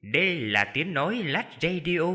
Đây là tiếng nói Lách Radio.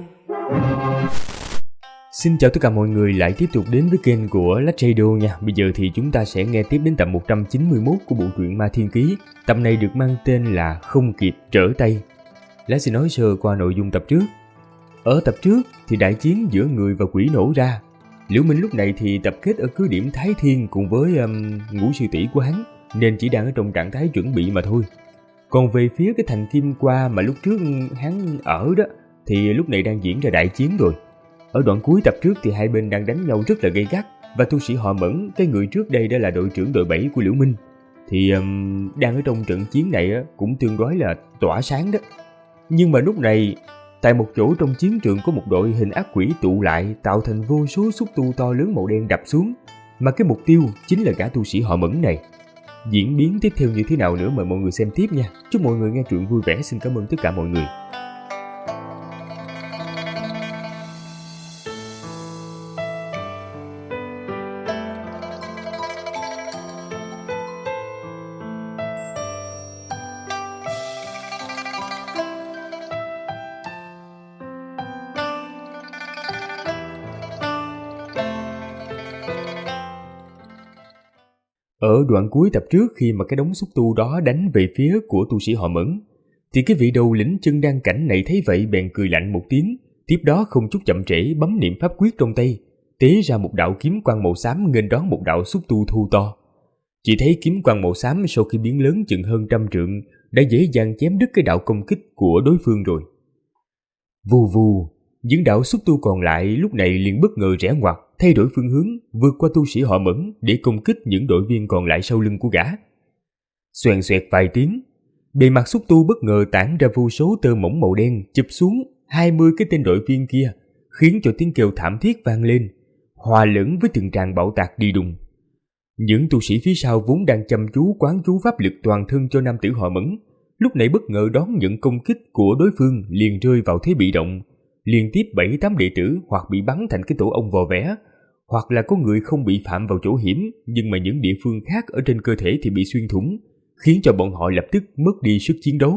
Xin chào tất cả mọi người lại tiếp tục đến với kênh của Lách Radio nha. Bây giờ thì chúng ta sẽ nghe tiếp đến tập 191 của bộ truyện Ma Thiên Ký. Tập này được mang tên là Không Kịp Trở Tay. Lát sẽ nói sơ qua nội dung tập trước. Ở tập trước thì đại chiến giữa người và quỷ nổ ra. Liễu Minh lúc này thì tập kết ở cứ điểm Thái Thiên cùng với ngũ sư tỷ của hắn, nên chỉ đang ở trong trạng thái chuẩn bị mà thôi. Còn về phía cái thành Kim Qua mà lúc trước hắn ở đó thì lúc này đang diễn ra đại chiến rồi. Ở đoạn cuối tập trước thì hai bên đang đánh nhau rất là gay gắt, và tu sĩ họ Mẫn, cái người trước đây đã là đội trưởng đội 7 của Liễu Minh, thì đang ở trong trận chiến này cũng tương đối là tỏa sáng đó. Nhưng mà lúc này, tại một chỗ trong chiến trường có một đội hình ác quỷ tụ lại, tạo thành vô số xúc tu to lớn màu đen đập xuống, mà cái mục tiêu chính là gã tu sĩ họ Mẫn này. Diễn biến tiếp theo như thế nào nữa mời mọi người xem tiếp nha. Chúc mọi người nghe truyện vui vẻ. Xin cảm ơn tất cả mọi người. Ở đoạn cuối tập trước, khi mà cái đống xúc tu đó đánh về phía của tu sĩ họ Mẫn, thì cái vị đầu lĩnh chân đan cảnh này thấy vậy bèn cười lạnh một tiếng, tiếp đó không chút chậm trễ bấm niệm pháp quyết trong tay, tế ra một đạo kiếm quang màu xám nghênh đón một đạo xúc tu thu to. Chỉ thấy kiếm quang màu xám sau khi biến lớn chừng hơn 100 trượng đã dễ dàng chém đứt cái đạo công kích của đối phương rồi. Vù vù, những đạo xúc tu còn lại lúc này liền bất ngờ rẽ ngoặt, thay đổi phương hướng, vượt qua tu sĩ họ Mẫn để công kích những đội viên còn lại sau lưng của gã. Xoèn xoẹt vài tiếng, bề mặt xúc tu bất ngờ tản ra vô số tơ mỏng màu đen chụp xuống 20 cái tên đội viên kia, khiến cho tiếng kêu thảm thiết vang lên, hòa lẫn với từng tràng bạo tạc đi đùng. Những tu sĩ phía sau vốn đang chăm chú quán chú pháp lực toàn thân cho nam tử họ Mẫn, lúc này bất ngờ đón nhận công kích của đối phương liền rơi vào thế bị động. Liên tiếp 7-8 đệ tử hoặc bị bắn thành cái tổ ong vò vẽ, hoặc là có người không bị phạm vào chỗ hiểm, nhưng mà những địa phương khác ở trên cơ thể thì bị xuyên thủng, khiến cho bọn họ lập tức mất đi sức chiến đấu.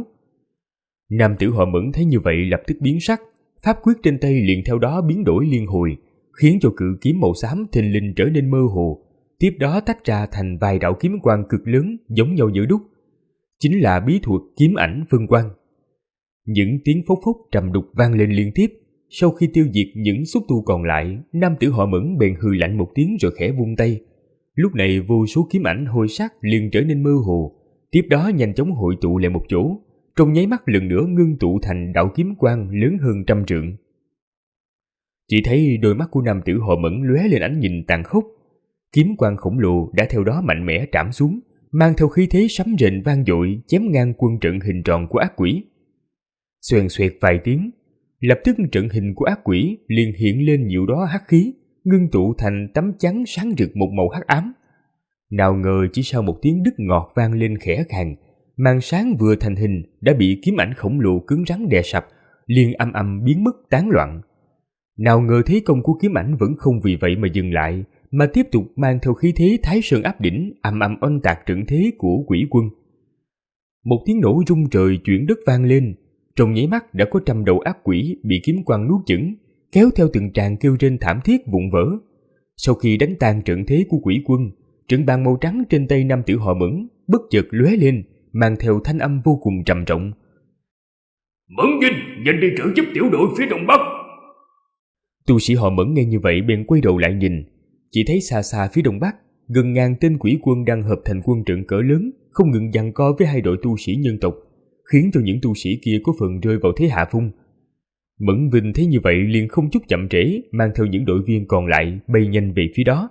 Nam tử họ Mẫn thấy như vậy lập tức biến sắc, pháp quyết trên tay liền theo đó biến đổi liên hồi, khiến cho cự kiếm màu xám thình lình trở nên mơ hồ, tiếp đó tách ra thành vài đạo kiếm quang cực lớn giống nhau như đúc, chính là bí thuật kiếm ảnh phân quang. Những tiếng phốc phốc trầm đục vang lên liên tiếp. Sau khi tiêu diệt những xúc tu còn lại, nam tử họ Mẫn bèn hừ lạnh một tiếng rồi khẽ vung tay. Lúc này vô số kiếm ảnh hôi sắc liền trở nên mơ hồ, tiếp đó nhanh chóng hội tụ lại một chỗ, trong nháy mắt lần nữa ngưng tụ thành đạo kiếm quang lớn hơn 100 trượng. Chỉ thấy đôi mắt của nam tử họ Mẫn lóe lên ánh nhìn tàn khốc. Kiếm quang khổng lồ đã theo đó mạnh mẽ trảm xuống, mang theo khí thế sấm rền vang dội chém ngang quân trận hình tròn của ác quỷ. Xoèn xoẹt vài tiếng, lập tức trận hình của ác quỷ liền hiện lên nhiều đóa hắc khí, ngưng tụ thành tấm chắn sáng rực một màu hắc ám. Nào ngờ chỉ sau một tiếng đứt ngọt vang lên khẽ khàng, màn sáng vừa thành hình đã bị kiếm ảnh khổng lồ cứng rắn đè sập, liền âm âm biến mất tán loạn. Nào ngờ thế công của kiếm ảnh vẫn không vì vậy mà dừng lại, mà tiếp tục mang theo khí thế Thái Sơn áp đỉnh, ầm ầm oanh tạc trận thế của quỷ quân. Một tiếng nổ rung trời chuyển đất vang lên. Trong nháy mắt đã có 100 đầu ác quỷ bị kiếm quang nuốt chửng, kéo theo từng tràng kêu rên thảm thiết vụn vỡ. Sau khi đánh tan trận thế của quỷ quân, trận bàn màu trắng trên tay nam tử họ Mẫn bất chợt lóe lên, mang theo thanh âm vô cùng trầm trọng. Mẫn Vinh, nhanh đi trợ giúp tiểu đội phía đông bắc. Tu sĩ họ Mẫn nghe như vậy bèn quay đầu lại nhìn, chỉ thấy xa xa phía đông bắc, gần ngàn tên quỷ quân đang hợp thành quân trận cỡ lớn, không ngừng giằng co với hai đội tu sĩ nhân tộc, khiến cho những tu sĩ kia có phần rơi vào thế hạ phong. Mẫn Vinh thấy như vậy liền không chút chậm trễ, mang theo những đội viên còn lại bay nhanh về phía đó.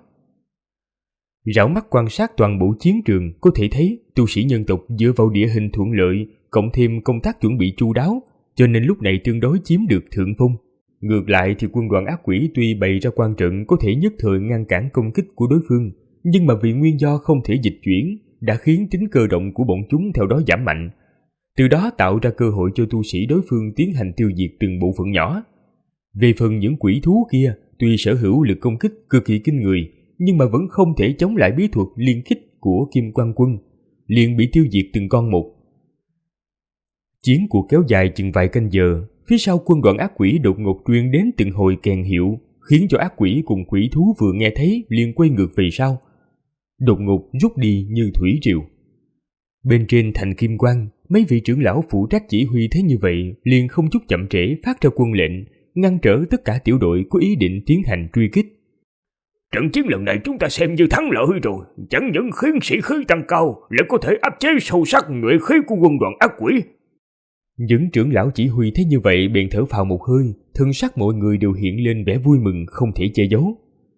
Rảo mắt quan sát toàn bộ chiến trường, có thể thấy tu sĩ nhân tộc dựa vào địa hình thuận lợi, cộng thêm công tác chuẩn bị chu đáo, cho nên lúc này tương đối chiếm được thượng phong. Ngược lại thì quân đoàn ác quỷ tuy bày ra quan trận có thể nhất thời ngăn cản công kích của đối phương, nhưng mà vì nguyên do không thể dịch chuyển, đã khiến tính cơ động của bọn chúng theo đó giảm mạnh, từ đó tạo ra cơ hội cho tu sĩ đối phương tiến hành tiêu diệt từng bộ phận nhỏ. Về phần những quỷ thú kia, tuy sở hữu lực công kích cực kỳ kinh người, nhưng mà vẫn không thể chống lại bí thuật liên kích của Kim Quang Quân, liền bị tiêu diệt từng con một. Chiến cuộc kéo dài chừng vài canh giờ, phía sau quân đoàn ác quỷ đột ngột truyền đến từng hồi kèn hiệu, khiến cho ác quỷ cùng quỷ thú vừa nghe thấy liền quay ngược về sau, đột ngột rút đi như thủy triều. Bên trên thành Kim Quang, mấy vị trưởng lão phụ trách chỉ huy thấy như vậy liền không chút chậm trễ phát ra quân lệnh, ngăn trở tất cả tiểu đội có ý định tiến hành truy kích. Trận chiến lần này chúng ta xem như thắng lợi rồi, chẳng những khiến sĩ khí tăng cao, lại có thể áp chế sâu sắc nhuệ khí của quân đoàn ác quỷ. Những trưởng lão chỉ huy thấy như vậy bèn thở phào một hơi, thân sắc mọi người đều hiện lên vẻ vui mừng không thể che giấu.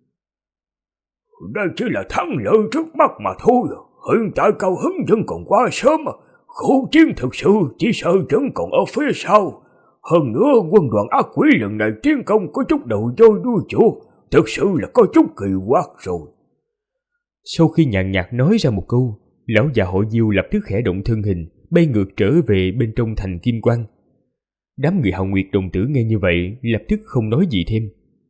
Đây chỉ là thắng lợi trước mắt mà thôi, hiện tại cao hứng vẫn còn quá sớm, khổ chiến thực sự chỉ sợ vẫn còn ở phía sau. Hơn nữa quân đoàn ác quỷ lần này tiến công có chút đầu voi đuôi chuột, thực sự là có chút kỳ quặc rồi. Sau khi nhàn nhạt nói ra một câu, lão già hội Diêu lập tức khẽ động thân hình, bay ngược trở về bên trong thành Kim Quang. Đám người Hạo Nguyệt đồng tử nghe như vậy lập tức không nói gì thêm.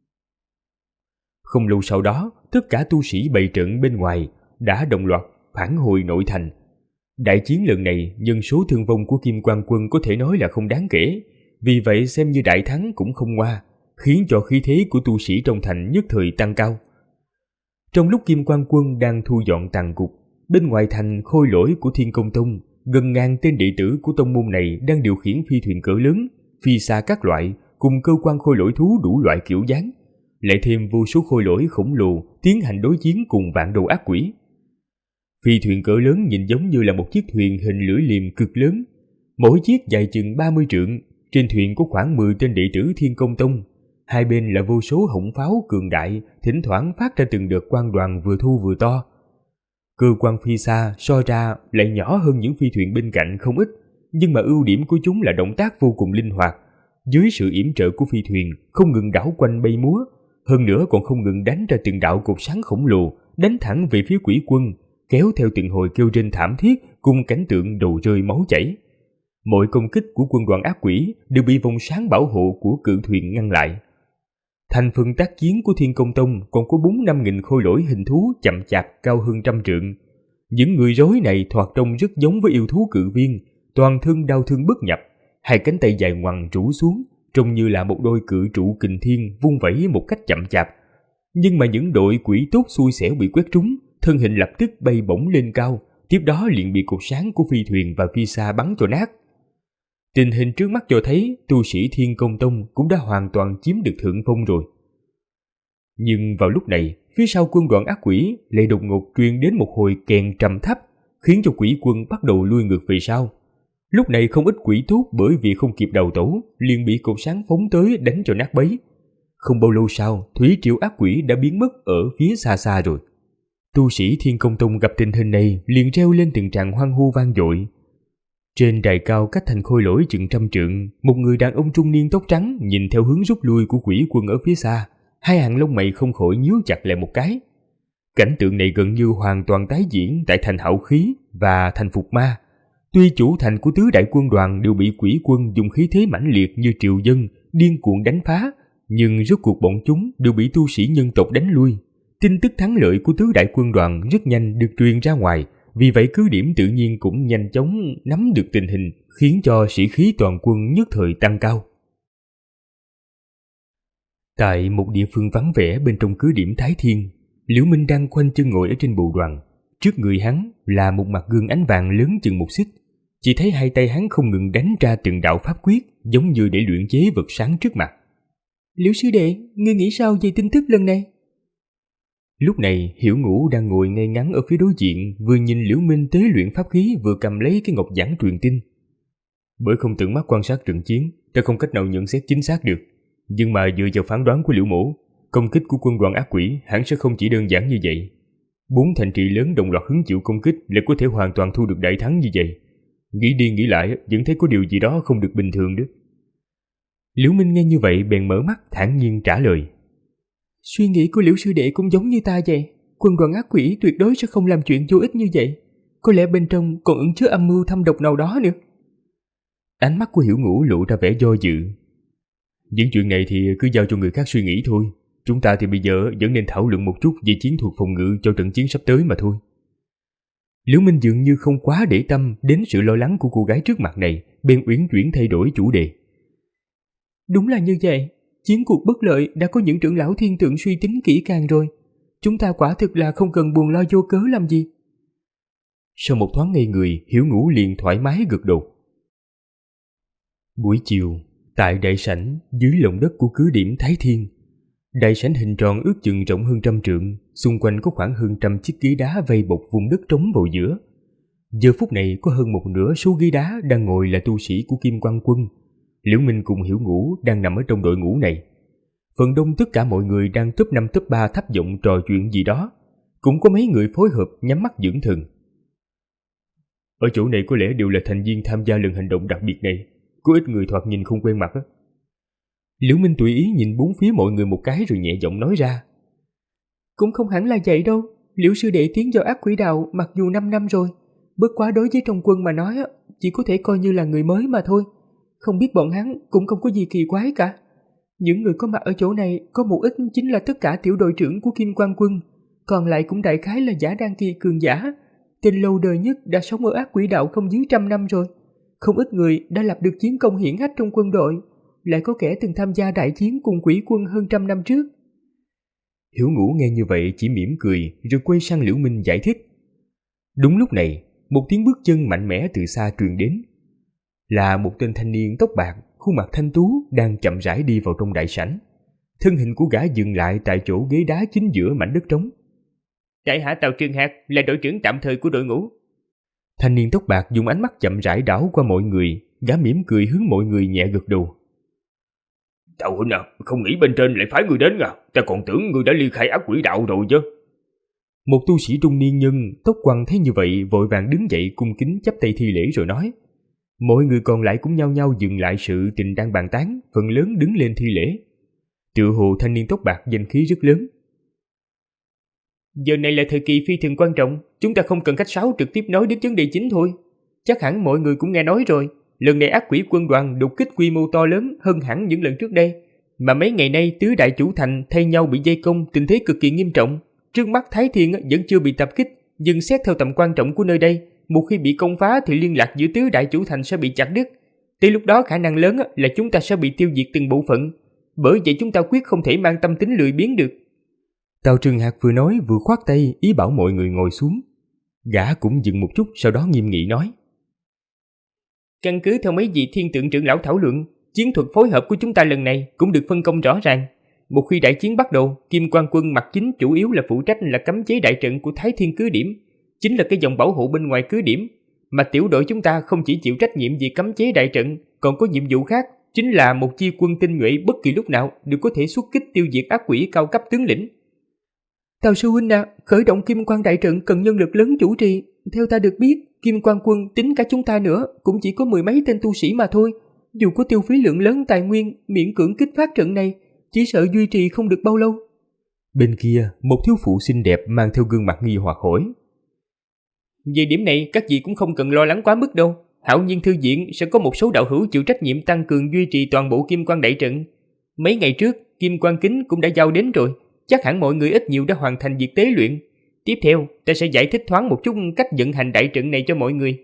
Không lâu sau đó, tất cả tu sĩ bày trận bên ngoài đã đồng loạt phản hồi nội thành. Đại chiến lần này, nhân số thương vong của Kim Quang quân có thể nói là không đáng kể, vì vậy xem như đại thắng cũng không ngoa, khiến cho khí thế của tu sĩ trong thành nhất thời tăng cao. Trong lúc Kim Quang quân đang thu dọn tàn cục, bên ngoài thành khôi lỗi của Thiên Công Tông, gần ngàn tên đệ tử của tông môn này đang điều khiển phi thuyền cỡ lớn, phi xa các loại, cùng cơ quan khôi lỗi thú đủ loại kiểu dáng, lại thêm vô số khôi lỗi khổng lồ tiến hành đối chiến cùng vạn đầu ác quỷ. Phi thuyền cỡ lớn nhìn giống như là một chiếc thuyền hình lưỡi liềm cực lớn, mỗi chiếc dài chừng 30 trượng, trên thuyền có khoảng 10 tên đệ tử Thiên Công Tông, hai bên là vô số hỗn pháo cường đại, thỉnh thoảng phát ra từng đợt quang đoàn vừa thu vừa to. Cơ quan phi xa so ra lại nhỏ hơn những phi thuyền bên cạnh không ít, nhưng mà ưu điểm của chúng là động tác vô cùng linh hoạt. Dưới sự yểm trợ của phi thuyền, không ngừng đảo quanh bay múa, hơn nữa còn không ngừng đánh ra từng đạo cột sáng khổng lồ, đánh thẳng về phía quỷ quân, kéo theo từng hồi kêu rên thảm thiết cùng cảnh tượng đầu rơi máu chảy. Mọi công kích của quân đoàn ác quỷ đều bị vòng sáng bảo hộ của cự thuyền ngăn lại. Thành phần tác chiến của Thiên Công Tông còn có 4-5 nghìn khôi lỗi hình thú chậm chạp cao hơn 100 trượng. Những người rối này thoạt trông rất giống với yêu thú cự viên, toàn thân đau thương bất nhập, hai cánh tay dài ngoằng rũ xuống, trông như là một đôi cự trụ kình thiên vung vẩy một cách chậm chạp. Nhưng mà những đội quỷ tốt xui xẻo bị quét trúng, thân hình lập tức bay bổng lên cao, tiếp đó liền bị cột sáng của phi thuyền và phi xa bắn cho nát. Tình hình trước mắt cho thấy tu sĩ Thiên Công Tông cũng đã hoàn toàn chiếm được thượng phong rồi. Nhưng vào lúc này, phía sau quân đoàn ác quỷ lại đột ngột truyền đến một hồi kèn trầm thấp, khiến cho quỷ quân bắt đầu lui ngược về sau. Lúc này không ít quỷ tốt bởi vì không kịp đầu tổ, liền bị cột sáng phóng tới đánh cho nát bấy. Không bao lâu sau, thủy triều ác quỷ đã biến mất ở phía xa xa rồi. Tu sĩ Thiên Công Tông gặp tình hình này liền reo lên từng tràng hoan hô vang dội. Trên đài cao cách thành khôi lỗi chừng 100 trượng, một người đàn ông trung niên tóc trắng nhìn theo hướng rút lui của quỷ quân ở phía xa, hai hàng lông mày không khỏi nhíu chặt lại một cái. Cảnh tượng này gần như hoàn toàn tái diễn tại thành Hạo Khí và thành Phục Ma. Tuy chủ thành của tứ đại quân đoàn đều bị quỷ quân dùng khí thế mãnh liệt như triều dân điên cuồng đánh phá, nhưng rốt cuộc bọn chúng đều bị tu sĩ nhân tộc đánh lui. Tin tức thắng lợi của tứ đại quân đoàn rất nhanh được truyền ra ngoài, vì vậy cứ điểm tự nhiên cũng nhanh chóng nắm được tình hình, khiến cho sĩ khí toàn quân nhất thời tăng cao. Tại một địa phương vắng vẻ bên trong cứ điểm Thái Thiên, Liễu Minh đang khoanh chân ngồi ở trên bồ đoàn. Trước người hắn là một mặt gương ánh vàng lớn chừng một xích. Chỉ thấy hai tay hắn không ngừng đánh ra từng đạo pháp quyết, giống như để luyện chế vật sáng trước mặt. Liễu sư đệ, ngươi nghĩ sao về tin tức lần này? Lúc này Hiểu Ngũ đang ngồi ngay ngắn ở phía đối diện, vừa nhìn Liễu Minh tế luyện pháp khí vừa cầm lấy cái ngọc giản truyền tin. Bởi không tận mắt quan sát trận chiến, ta không cách nào nhận xét chính xác được. Nhưng mà dựa vào phán đoán của Liễu Mỗ, công kích của quân đoàn ác quỷ hẳn sẽ không chỉ đơn giản như vậy. 4 thành trì lớn đồng loạt hứng chịu công kích lại có thể hoàn toàn thu được đại thắng như vậy. Nghĩ đi nghĩ lại vẫn thấy có điều gì đó không được bình thường đó. Liễu Minh nghe như vậy bèn mở mắt thản nhiên trả lời. Suy nghĩ của Liễu sư đệ cũng giống như ta vậy. Quân đoàn ác quỷ tuyệt đối sẽ không làm chuyện vô ích như vậy. Có lẽ bên trong còn ẩn chứa âm mưu thâm độc nào đó nữa. Ánh mắt của Hiểu Ngũ lộ ra vẻ do dự. Những chuyện này thì cứ giao cho người khác suy nghĩ thôi. Chúng ta thì bây giờ vẫn nên thảo luận một chút về chiến thuật phòng ngự cho trận chiến sắp tới mà thôi. Liễu Minh dường như không quá để tâm đến sự lo lắng của cô gái trước mặt này, bèn uyển chuyển thay đổi chủ đề. Đúng là như vậy, chiến cuộc bất lợi đã có những trưởng lão thiên tượng suy tính kỹ càng rồi. Chúng ta quả thực là không cần buồn lo vô cớ làm gì. Sau một thoáng ngây người, Hiểu Ngũ liền thoải mái gật đầu. Buổi chiều, tại đại sảnh dưới lòng đất của cứ điểm Thái Thiên, đại sảnh hình tròn ước chừng rộng hơn 100 trượng, xung quanh có khoảng hơn 100 chiếc ghế đá vây bọc vùng đất trống vào giữa. Giờ phút này có hơn một nửa số ghế đá đang ngồi là tu sĩ của Kim Quang Quân. Liễu Minh cùng Hiểu Ngũ đang nằm ở trong đội ngũ này. Phần đông tất cả mọi người đang top 5 top 3 thấp giọng trò chuyện gì đó, cũng có mấy người phối hợp nhắm mắt dưỡng thần. Ở chỗ này có lẽ đều là thành viên tham gia lần hành động đặc biệt này, có ít người thoạt nhìn không quen mặt á. Liễu Minh tùy ý nhìn bốn phía mọi người một cái rồi nhẹ giọng nói ra. Cũng không hẳn là vậy đâu, Liễu sư đệ tiến vào ác quỷ đạo mặc dù 5 năm rồi, bất quá đối với trong quân mà nói chỉ có thể coi như là người mới mà thôi. Không biết bọn hắn cũng không có gì kỳ quái cả. Những người có mặt ở chỗ này có một ít chính là tất cả tiểu đội trưởng của Kim Quang Quân, còn lại cũng đại khái là giả đan kỳ cường giả. Tên lâu đời nhất đã sống ở ác quỷ đạo không dưới 100 năm rồi. Không ít người đã lập được chiến công hiển hách trong quân đội, lại có kẻ từng tham gia đại chiến cùng quỷ quân hơn 100 năm trước. Hiểu Ngũ nghe như vậy chỉ mỉm cười rồi quay sang Liễu Minh giải thích. Đúng lúc này, một tiếng bước chân mạnh mẽ từ xa truyền đến. Là một tên thanh niên tóc bạc, khuôn mặt thanh tú đang chậm rãi đi vào trong đại sảnh. Thân hình của gã dừng lại tại chỗ ghế đá chính giữa mảnh đất trống. Đại hạ Tào Trường Hạc là đội trưởng tạm thời của đội ngũ. Thanh niên tóc bạc dùng ánh mắt chậm rãi đảo qua mọi người, gã mỉm cười hướng mọi người nhẹ gật đầu. Tào huynh à, không nghĩ bên trên lại phái người đến à, ta còn tưởng người đã ly khai ác quỷ đạo rồi chứ. Một tu sĩ trung niên nhân tóc quăn thấy như vậy vội vàng đứng dậy cung kính chắp tay thi lễ rồi nói. Mọi người còn lại cũng nhao nhao dừng lại sự tình đang bàn tán, phần lớn đứng lên thi lễ. Tựa hồ thanh niên tóc bạc danh khí rất lớn. Giờ này là thời kỳ phi thường quan trọng, chúng ta không cần khách sáo trực tiếp nói đến vấn đề chính thôi. Chắc hẳn mọi người cũng nghe nói rồi, lần này ác quỷ quân đoàn đột kích quy mô to lớn hơn hẳn những lần trước đây. Mà mấy ngày nay tứ đại chủ thành thay nhau bị vây công, tình thế cực kỳ nghiêm trọng. Trước mắt Thái Thiên vẫn chưa bị tập kích, nhưng xét theo tầm quan trọng của nơi đây, một khi bị công phá thì liên lạc giữa tứ đại chủ thành sẽ bị chặt đứt. Tới lúc đó khả năng lớn là chúng ta sẽ bị tiêu diệt từng bộ phận. Bởi vậy chúng ta quyết không thể mang tâm tính lười biếng được. Tào Trường Hạc vừa nói vừa khoát tay ý bảo mọi người ngồi xuống. Gã cũng dừng một chút, sau đó nghiêm nghị nói. Căn cứ theo mấy vị thiên tượng trưởng lão thảo luận, chiến thuật phối hợp của chúng ta lần này cũng được phân công rõ ràng. Một khi đại chiến bắt đầu, Kim Quang Quân mặt chính chủ yếu là phụ trách là cấm chế đại trận của Thái Thiên cứ điểm, chính là cái dòng bảo hộ bên ngoài cứ điểm. Mà tiểu đội chúng ta không chỉ chịu trách nhiệm vì cấm chế đại trận, còn có nhiệm vụ khác, chính là một chi quân tinh nhuệ bất kỳ lúc nào đều có thể xuất kích tiêu diệt ác quỷ cao cấp tướng lĩnh. Tào sư huynh khởi động Kim Quang đại trận cần nhân lực lớn chủ trì. Theo ta được biết, Kim Quang Quân tính cả chúng ta nữa cũng chỉ có 10 mấy tên tu sĩ mà thôi. Dù có tiêu phí lượng lớn tài nguyên miễn cưỡng kích phát trận này, chỉ sợ duy trì không được bao lâu. Bên kia, một thiếu phụ xinh đẹp mang theo gương mặt nghi hoặc hỏi. Về điểm này các vị cũng không cần lo lắng quá mức đâu. Hạo Nhiên thư viện sẽ có một số đạo hữu chịu trách nhiệm tăng cường duy trì toàn bộ Kim Quang đại trận. Mấy ngày trước, Kim Quang kính cũng đã giao đến rồi. Chắc hẳn mọi người ít nhiều đã hoàn thành việc tế luyện. Tiếp theo, ta sẽ giải thích thoáng một chút cách vận hành đại trận này cho mọi người.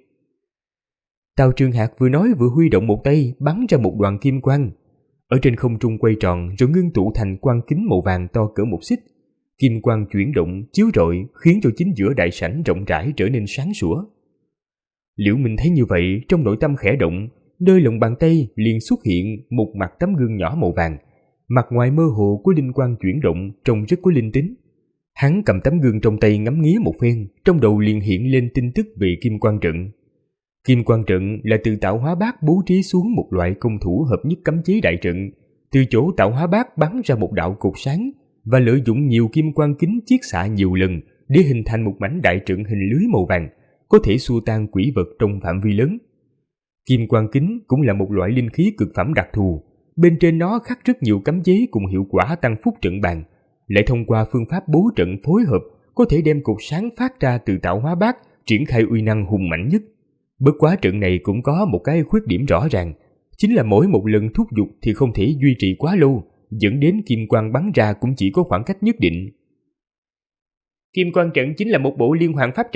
Tào Trường Hạc vừa nói vừa huy động một tay bắn ra một đoàn kim quang. Ở trên không trung quay tròn rồi ngưng tụ thành quang kính màu vàng to cỡ một xích. Kim quang chuyển động, chiếu rọi khiến cho chính giữa đại sảnh rộng rãi trở nên sáng sủa. Liễu Minh thấy như vậy, trong nội tâm khẽ động, nơi lòng bàn tay liền xuất hiện một mặt tấm gương nhỏ màu vàng. Mặt ngoài mơ hồ của linh quang chuyển động trông rất có linh tính. Hắn cầm tấm gương trong tay ngắm nghía một phen, trong đầu liền hiện lên tin tức về Kim Quang trận. Kim Quang trận là từ Tạo Hóa Bát bố trí xuống một loại công thủ hợp nhất cấm chế đại trận. Từ chỗ Tạo Hóa Bát bắn ra một đạo cột sáng và lợi dụng nhiều kim quang kính chiết xạ nhiều lần để hình thành một mảnh đại trận hình lưới màu vàng, có thể xua tan quỷ vật trong phạm vi lớn. Kim quang kính cũng là một loại linh khí cực phẩm đặc thù. Bên trên nó khắc rất nhiều cấm chế cùng hiệu quả tăng phúc trận bàn, lại thông qua phương pháp bố trận phối hợp có thể đem cột sáng phát ra từ Tạo Hóa Bát triển khai uy năng hùng mạnh nhất. Bất quá trận này cũng có một cái khuyết điểm rõ ràng, chính là mỗi một lần thúc giục thì không thể duy trì quá lâu, dẫn đến kim quang bắn ra cũng chỉ có khoảng cách nhất định. Kim quang trận chính là một bộ liên hoàn pháp trận,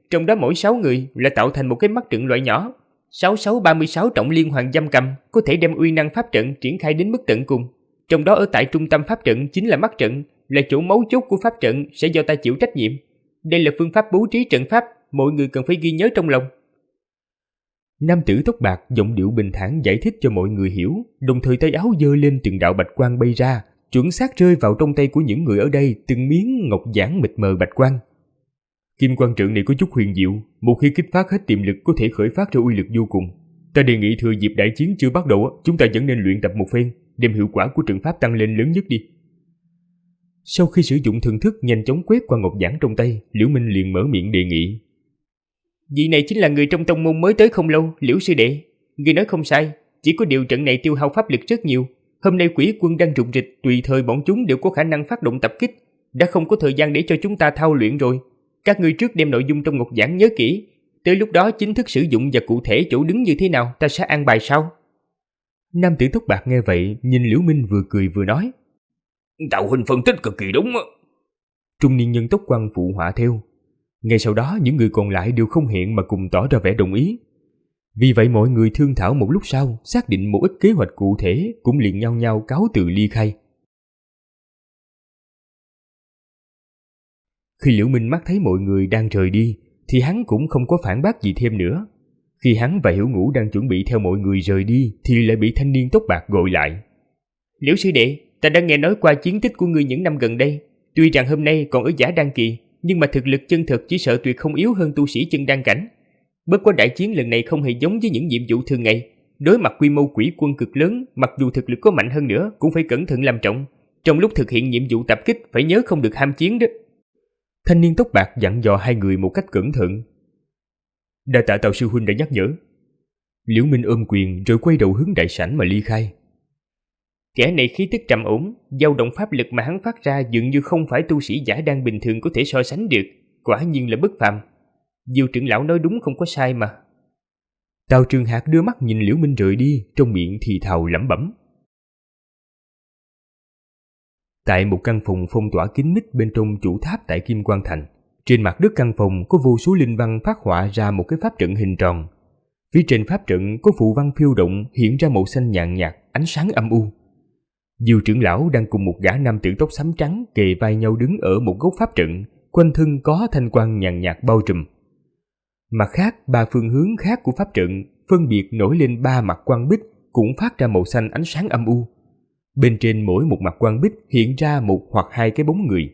trong đó mỗi 6 người là tạo thành một cái mắt trận loại nhỏ. 6636 trọng liên hoàn giam cầm có thể đem uy năng pháp trận triển khai đến mức tận cùng. Trong đó ở tại trung tâm pháp trận chính là mắt trận, là chỗ mấu chốt của pháp trận sẽ do ta chịu trách nhiệm. Đây là phương pháp bố trí trận pháp, mọi người cần phải ghi nhớ trong lòng. Nam tử tóc bạc giọng điệu bình thản giải thích cho mọi người hiểu, đồng thời tay áo giơ lên từng đạo bạch quang bay ra, chuẩn xác rơi vào trong tay của những người ở đây, từng miếng ngọc giản mịt mờ bạch quang. Kim quang trận này có chút huyền diệu, một khi kích phát hết tiềm lực có thể khởi phát ra uy lực vô cùng. Ta đề nghị thừa dịp đại chiến chưa bắt đầu, chúng ta vẫn nên luyện tập một phen, đem hiệu quả của trận pháp tăng lên lớn nhất đi. Sau khi sử dụng thần thức nhanh chóng quét qua ngọc giản trong tay, Liễu Minh liền mở miệng đề nghị. Vị này chính là người trong tông môn mới tới không lâu, Liễu sư đệ. Người nói không sai, chỉ có điều trận này tiêu hao pháp lực rất nhiều. Hôm nay quỷ quân đang rục rịch, tùy thời bọn chúng đều có khả năng phát động tập kích. Đã không có thời gian để cho chúng ta thao luyện rồi. Các ngươi trước đem nội dung trong ngọc giản nhớ kỹ. Tới lúc đó chính thức sử dụng và cụ thể chỗ đứng như thế nào ta sẽ an bài sau. Nam tử tóc bạc nghe vậy, nhìn Liễu Minh vừa cười vừa nói. Đạo huynh phân tích cực kỳ đúng. Trung niên nhân tóc quăng phụ họa theo. Ngay sau đó những người còn lại đều không hẹn mà cùng tỏ ra vẻ đồng ý. Vì vậy mọi người thương thảo một lúc sau, xác định một ít kế hoạch cụ thể, cũng liền nhau nhau cáo từ ly khai. Khi Liễu Minh mắt thấy mọi người đang rời đi, thì hắn cũng không có phản bác gì thêm nữa. Khi hắn và Hiểu Ngũ đang chuẩn bị theo mọi người rời đi, thì lại bị thanh niên tóc bạc gọi lại. Liễu sư đệ, ta đã nghe nói qua chiến tích của ngươi những năm gần đây. Tuy rằng hôm nay còn ở giả đan kỳ, nhưng mà thực lực chân thực chỉ sợ tuyệt không yếu hơn tu sĩ chân đan cảnh. Bất quá đại chiến lần này không hề giống với những nhiệm vụ thường ngày. Đối mặt quy mô quỷ quân cực lớn, mặc dù thực lực có mạnh hơn nữa, cũng phải cẩn thận làm trọng. Trong lúc thực hiện nhiệm vụ tập kích, phải nhớ không được ham chiến đó. Thanh niên tóc bạc dặn dò hai người một cách cẩn thận. Đa tạ Tào sư huynh đã nhắc nhở. Liễu Minh ôm quyền rồi quay đầu hướng đại sảnh mà ly khai. Kẻ này khí tức trầm ổn, dao động pháp lực mà hắn phát ra dường như không phải tu sĩ giả đan bình thường có thể so sánh được, quả nhiên là bất phàm. Diêu trưởng lão nói đúng không có sai mà. Tào Trường Hạc đưa mắt nhìn Liễu Minh rời đi, trong miệng thì thào lẩm bẩm. Tại một căn phòng phong tỏa kín mít bên trong chủ tháp tại Kim Quang Thành, trên mặt đất căn phòng có vô số linh văn phát họa ra một cái pháp trận hình tròn. Phía trên pháp trận có phù văn phiêu động hiện ra màu xanh nhàn nhạt, ánh sáng âm u. Diêu trưởng lão đang cùng một gã nam tử tóc xám trắng kề vai nhau đứng ở một góc pháp trận, quanh thân có thanh quang nhàn nhạt bao trùm. Mặt khác, ba phương hướng khác của pháp trận phân biệt nổi lên ba mặt quang bích cũng phát ra màu xanh ánh sáng âm u. Bên trên mỗi một mặt quang bích hiện ra một hoặc hai cái bóng người.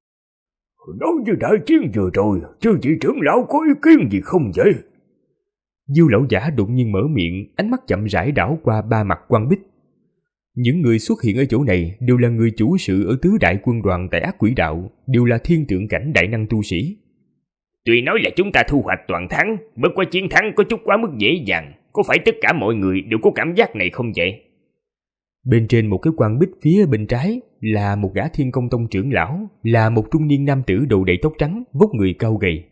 Nói như đại chiến vừa rồi, chứ vị trưởng lão có ý kiến gì không vậy? Diêu lão giả đột nhiên mở miệng, ánh mắt chậm rãi đảo qua ba mặt quang bích. Những người xuất hiện ở chỗ này đều là người chủ sự ở tứ đại quân đoàn tại Ác Quỷ Đạo, đều là thiên tượng cảnh đại năng tu sĩ. Tuy nói là chúng ta thu hoạch toàn thắng, bất quá chiến thắng có chút quá mức dễ dàng, có phải tất cả mọi người đều có cảm giác này không vậy? Bên trên một cái quang bích phía bên trái là một gã Thiên Công Tông trưởng lão, là một trung niên nam tử đầu đầy tóc trắng, vóc người cao gầy.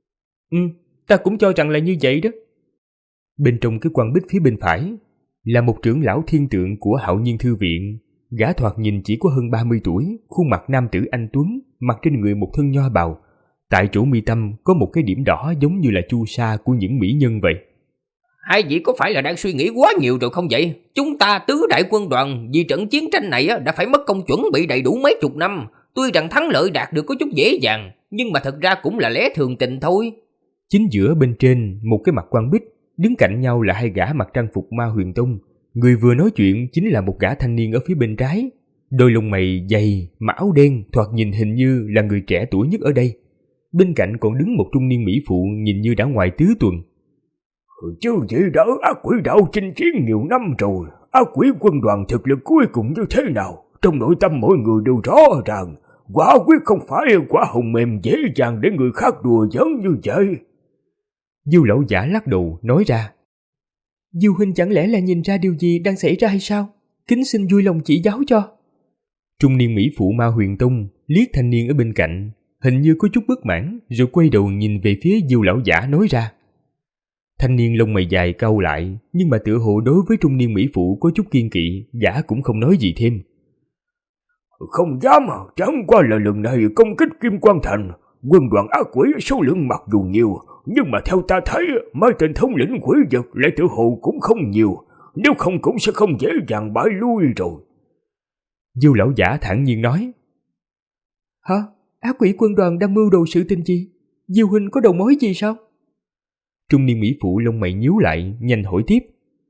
Ta cũng cho rằng là như vậy đó. Bên trong cái quang bích phía bên phải là một trưởng lão thiên tượng của Hạo Nhiên Thư Viện. Gã thoạt nhìn chỉ có hơn 30 tuổi, khuôn mặt nam tử anh tuấn, mặc trên người một thân nho bào. Tại chỗ mi tâm có một cái điểm đỏ giống như là chu sa của những mỹ nhân vậy. Hai vị có phải là đang suy nghĩ quá nhiều rồi không vậy? Chúng ta tứ đại quân đoàn vì trận chiến tranh này đã phải mất công chuẩn bị đầy đủ mấy chục năm. Tuy rằng thắng lợi đạt được có chút dễ dàng, nhưng mà thật ra cũng là lẽ thường tình thôi. Chính giữa bên trên một cái mặt quang bích, đứng cạnh nhau là hai gã mặc trang phục Ma Huyền Tông. Người vừa nói chuyện chính là một gã thanh niên ở phía bên trái. Đôi lông mày dày, mà áo đen, thoạt nhìn hình như là người trẻ tuổi nhất ở đây. Bên cạnh còn đứng một trung niên mỹ phụ nhìn như đã ngoài tứ tuần. Chứ vậy đã Ác Quỷ Đạo chinh chiến nhiều năm rồi, Ác Quỷ quân đoàn thực lực cuối cùng như thế nào, trong nội tâm mỗi người đều rõ ràng. Quả quyết không phải quả hồng mềm dễ dàng để người khác đùa giỡn như vậy. Diêu lão giả lắc đầu nói ra. Diêu huynh chẳng lẽ là nhìn ra điều gì đang xảy ra hay sao? Kính xin vui lòng chỉ giáo cho. Trung niên mỹ phụ Ma Huyền Tông liếc thanh niên ở bên cạnh, hình như có chút bất mãn, rồi quay đầu nhìn về phía Diêu lão giả nói ra. Thanh niên lông mày dài cau lại, nhưng mà tựa hồ đối với trung niên mỹ phụ có chút kiên kỵ, gã cũng không nói gì thêm. Không dám, chẳng qua là lần này công kích Kim Quang Thành, quân đoàn ác quỷ số lượng mặc dù nhiều, nhưng mà theo ta thấy, mấy tên thống lĩnh quỷ vật lại tự hồ cũng không nhiều, nếu không cũng sẽ không dễ dàng bãi lui rồi. Diêu lão giả thản nhiên nói. Hả? Ác quỷ quân đoàn đang mưu đồ sự tình gì? Diêu huynh có đầu mối gì sao? Trung niên mỹ phụ lông mày nhíu lại, nhanh hỏi tiếp.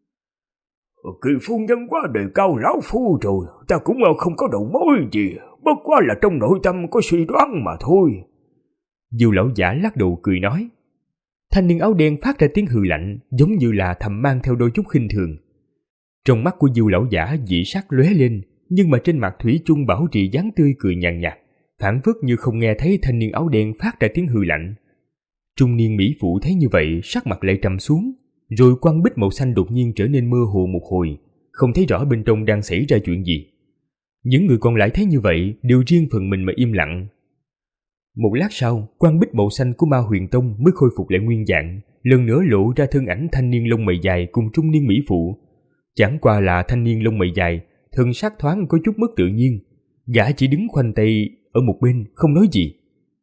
Kỳ phu nhân quá đề cao lão phu rồi, ta cũng không có đầu mối gì, bất quá là trong nội tâm có suy đoán mà thôi. Diêu lão giả lắc đầu cười nói. Thanh niên áo đen phát ra tiếng hừ lạnh, giống như là thầm mang theo đôi chút khinh thường. Trong mắt của Diêu lão giả dị sắc lóe lên, nhưng mà trên mặt thủy chung bảo trì dáng tươi cười nhàn nhạt, phảng phất như không nghe thấy thanh niên áo đen phát ra tiếng hừ lạnh. Trung niên mỹ phụ thấy như vậy, sắc mặt lại trầm xuống, rồi quang bích màu xanh đột nhiên trở nên mơ hồ một hồi, không thấy rõ bên trong đang xảy ra chuyện gì. Những người còn lại thấy như vậy đều riêng phần mình mà im lặng. Một lát sau, quang bích màu xanh của Ma Huyền Tông mới khôi phục lại nguyên dạng, lần nữa lộ ra thân ảnh thanh niên lông mày dài cùng trung niên mỹ phụ. Chẳng qua là thanh niên lông mày dài, thân sắc thoáng có chút mất tự nhiên, gã chỉ đứng khoanh tay ở một bên không nói gì.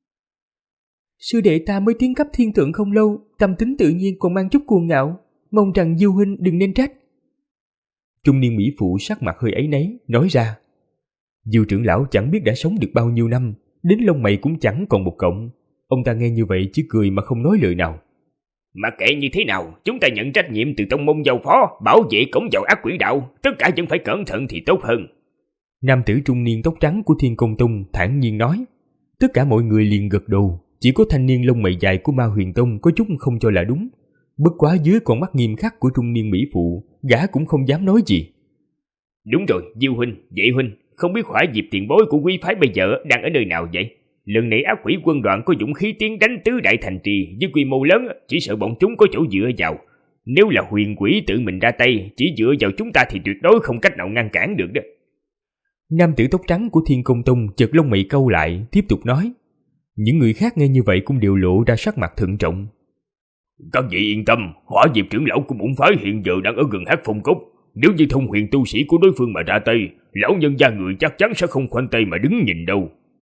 Sư đệ ta mới tiến cấp thiên tượng không lâu, tâm tính tự nhiên còn mang chút cuồng ngạo, mong rằng Diêu huynh đừng nên trách. Trung niên mỹ phụ sắc mặt hơi áy náy nói ra. Diêu trưởng lão chẳng biết đã sống được bao nhiêu năm, đến lông mày cũng chẳng còn một cọng. Ông ta nghe như vậy chỉ cười mà không nói lời nào. Mà kệ như thế nào, chúng ta nhận trách nhiệm từ tông môn giao phó, bảo vệ cổng vào ác quỷ đạo, tất cả vẫn phải cẩn thận thì tốt hơn. Nam tử trung niên tóc trắng của Thiên Công Tông thản nhiên nói. Tất cả mọi người liền gật đầu, chỉ có thanh niên lông mày dài của Ma Huyền Tông có chút không cho là đúng. Bất quá dưới con mắt nghiêm khắc của trung niên mỹ phụ, gã cũng không dám nói gì. Đúng rồi, Diêu huynh, Vệ huynh, không biết Hỏa Diệp tiền bối của quý phái bây giờ đang ở nơi nào vậy? Lần này ác quỷ quân đoàn có dũng khí tiến đánh tứ đại thành trì với quy mô lớn, chỉ sợ bọn chúng có chỗ dựa vào. Nếu là huyền quỷ tự mình ra tay, chỉ dựa vào chúng ta thì tuyệt đối không cách nào ngăn cản được đó. Nam tử tóc trắng của Thiên Công Tông chợt lông mày cau lại, tiếp tục nói. Những người khác nghe như vậy cũng đều lộ ra sắc mặt thận trọng. Các vị yên tâm, Hỏa Diệp trưởng lão của bổn phái hiện giờ đang ở gần Hắc Phong Cốc. Nếu như thông huyền tu sĩ của đối phương mà ra tay, lão nhân gia người chắc chắn sẽ không khoanh tay mà đứng nhìn đâu.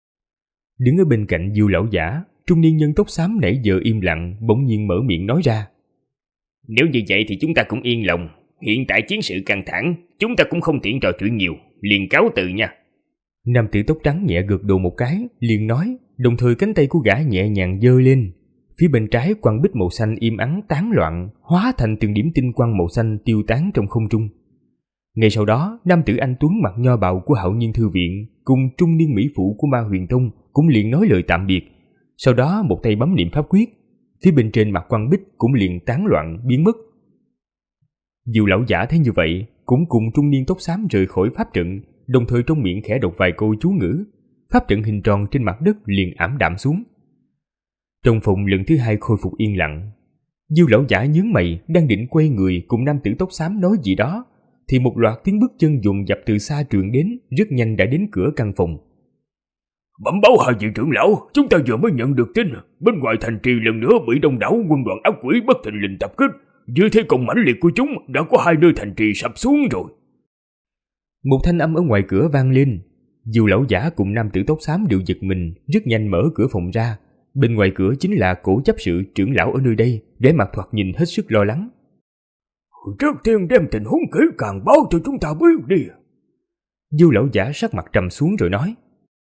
Đứng ở bên cạnh Diêu lão giả, trung niên nhân tóc xám nãy giờ im lặng bỗng nhiên mở miệng nói ra. Nếu như vậy thì chúng ta cũng yên lòng. Hiện tại chiến sự căng thẳng, chúng ta cũng không tiện trò chuyện nhiều, liền cáo từ nha. Nam tử tóc trắng nhẹ gật đầu một cái, liền nói, đồng thời cánh tay của gã nhẹ nhàng giơ lên. Phía bên trái quang bích màu xanh im ắng tán loạn, hóa thành từng điểm tinh quang màu xanh tiêu tán trong không trung. Ngay sau đó, nam tử anh tuấn mặc nho bào của Hạo Nhiên Thư Viện cùng trung niên mỹ phụ của Ma Huyền Tông cũng liền nói lời tạm biệt. Sau đó một tay bấm niệm pháp quyết, phía bên trên mặt quang bích cũng liền tán loạn biến mất. Diêu lão giả thấy như vậy, cũng cùng trung niên tóc xám rời khỏi pháp trận, đồng thời trong miệng khẽ đọc vài câu chú ngữ. Pháp trận hình tròn trên mặt đất liền ảm đạm xuống. Trong phòng lần thứ hai khôi phục yên lặng. Diêu lão giả nhướng mày, đang định quay người cùng nam tử tóc xám nói gì đó, thì một loạt tiếng bước chân dồn dập từ xa truyền đến, rất nhanh đã đến cửa căn phòng. Bẩm báo hai vị trưởng lão, chúng ta vừa mới nhận được tin, bên ngoài thành trì lần nữa bị đông đảo quân đoàn ác quỷ bất thình lình tập kích. Dưới thế công mãnh liệt của chúng, đã có 2 nơi thành trì sập xuống rồi. Một thanh âm ở ngoài cửa vang lên. Diêu lão giả cùng nam tử tóc xám đều giật mình, rất nhanh mở cửa phòng ra. Bên ngoài cửa chính là Cổ chấp sự trưởng lão ở nơi đây, vẻ mặt thoạt nhìn hết sức lo lắng. Trước tiên đem tình huống kỹ càng báo cho chúng ta biết đi. Diêu lão giả sắc mặt trầm xuống rồi nói.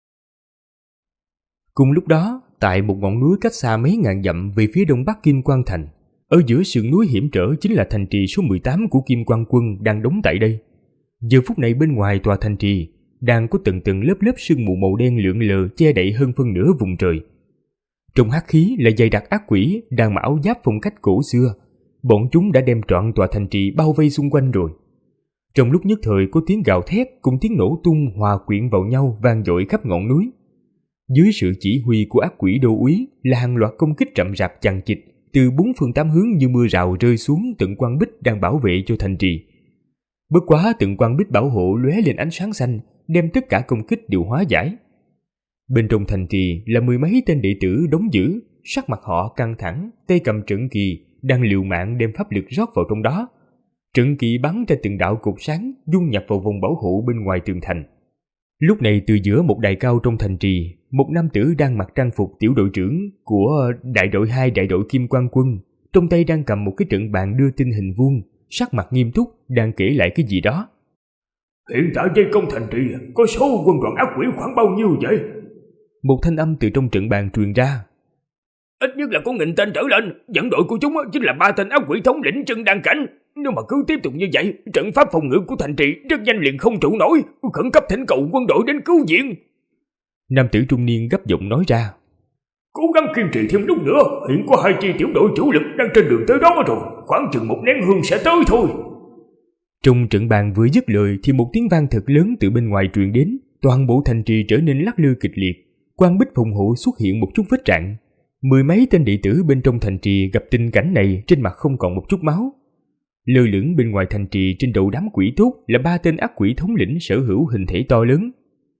Cùng lúc đó, tại một ngọn núi cách xa mấy ngàn dặm về phía đông bắc Kim Quang Thành, ở giữa sườn núi hiểm trở chính là thành trì số 18 của Kim Quang Quân đang đóng tại đây. Giờ phút này bên ngoài tòa thành trì đang có từng tầng lớp lớp sương mù màu đen lượn lờ che đậy hơn phân nửa vùng trời. Trong hắc khí là dày đặc ác quỷ đang mặc áo giáp phong cách cổ xưa. Bọn chúng đã đem trọn tòa thành trì bao vây xung quanh rồi. Trong lúc nhất thời có tiếng gào thét cùng tiếng nổ tung hòa quyện vào nhau vang dội khắp ngọn núi. Dưới sự chỉ huy của ác quỷ đô úy là hàng loạt công kích rậm rạp chằng chịt từ 4 phương 8 hướng như mưa rào rơi xuống từng quang bích đang bảo vệ cho thành trì. Bất quá từng quang bích bảo hộ lóe lên ánh sáng xanh, đem tất cả công kích đều hóa giải. Bên trong thành trì là 10 mấy tên đệ tử đóng giữ, sắc mặt họ căng thẳng, tay cầm trận kỳ, đang liều mạng đem pháp lực rót vào trong đó. Trận kỳ bắn ra từng đạo cột sáng dung nhập vào vòng bảo hộ bên ngoài tường thành. Lúc này từ giữa một đài cao trong thành trì, một nam tử đang mặc trang phục tiểu đội trưởng của đại đội 2 đại đội Kim Quang Quân, trong tay đang cầm một cái trận bàn đưa tin hình vuông, sắc mặt nghiêm túc, đang kể lại cái gì đó. Hiện tại dây công thành trì có số quân đoàn ác quỷ khoảng bao nhiêu vậy? Một thanh âm từ trong trận bàn truyền ra. Ít nhất là có 1000 tên trở lên, dẫn đội của chúng chính là 3 tên ác quỷ thống lĩnh Trân Đan Cảnh. Nếu mà cứ tiếp tục như vậy, trận pháp phòng ngự của thành trì rất nhanh liền không trụ nổi, khẩn cấp thỉnh cầu quân đội đến cứu viện. Nam tử trung niên gấp giọng nói ra. Cố gắng kiên trì thêm lúc nữa, hiện có 2 chi tiểu đội chủ lực đang trên đường tới đó rồi, khoảng chừng 1 nén hương sẽ tới thôi. Trong trận bàn vừa dứt lời thì một tiếng vang thật lớn từ bên ngoài truyền đến, toàn bộ thành trì trở nên lắc lư kịch liệt, quan bích phòng hộ xuất hiện một chút vết rạn. 10 mấy tên đệ tử bên trong thành trì gặp tình cảnh này trên mặt không còn một chút máu. Lơ lửng bên ngoài thành trì trên đầu đám quỷ tốt là 3 tên ác quỷ thống lĩnh sở hữu hình thể to lớn.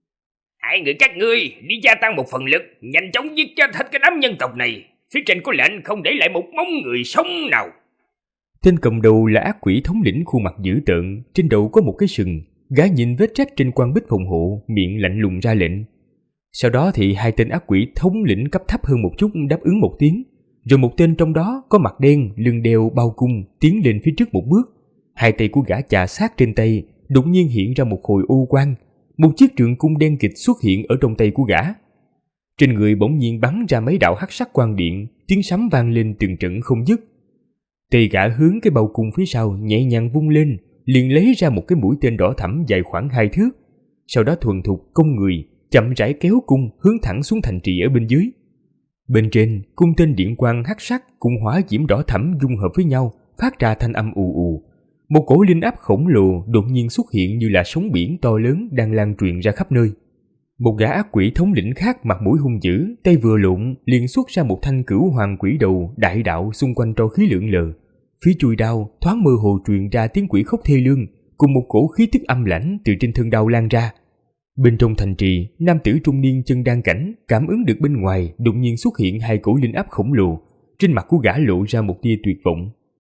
2 người các ngươi đi gia tăng một phần lực, nhanh chóng giết chết hết cái đám nhân tộc này. Phía trên có lệnh không để lại một móng người sống nào. Tên cầm đầu là ác quỷ thống lĩnh khuôn mặt dữ tợn, trên đầu có một cái sừng. Gã nhìn vết rách trên quan bích phòng hộ, miệng lạnh lùng ra lệnh. Sau đó thì 2 tên ác quỷ thống lĩnh cấp thấp hơn một chút đáp ứng một tiếng. Rồi một tên trong đó có mặt đen, lưng đeo bao cung, tiến lên phía trước một bước. 2 tay của gã chà sát trên tay, đột nhiên hiện ra một khối u quang. Một chiếc trường cung đen kịt xuất hiện ở trong tay của gã. Trên người bỗng nhiên bắn ra mấy đạo hắc sắc quang điện, tiếng sấm vang lên từng trận không dứt. Tay gã hướng cái bao cung phía sau nhẹ nhàng vung lên, liền lấy ra một cái mũi tên đỏ thẫm dài khoảng 2 thước. Sau đó thuần thục cong người, chậm rãi kéo cung hướng thẳng xuống thành trì ở bên dưới. Bên trên, cung tên điện quang hắc sắc cùng hỏa diễm đỏ thẫm dung hợp với nhau, phát ra thanh âm ù ù. Một cỗ linh áp khổng lồ đột nhiên xuất hiện như là sóng biển to lớn đang lan truyền ra khắp nơi. Một gã ác quỷ thống lĩnh khác mặt mũi hung dữ, tay vừa lộn liền xuất ra một thanh cửu hoàng quỷ đầu đại đạo xung quanh tro khí lượn lờ. Phía chuôi đao thoáng mơ hồ truyền ra tiếng quỷ khóc thê lương, cùng một cổ khí tức âm lãnh từ trên thân đao lan ra. Bên trong thành trì, nam tử trung niên Chân Đan Cảnh cảm ứng được bên ngoài đột nhiên xuất hiện 2 cổ linh áp khổng lồ, trên mặt của gã lộ ra một tia tuyệt vọng.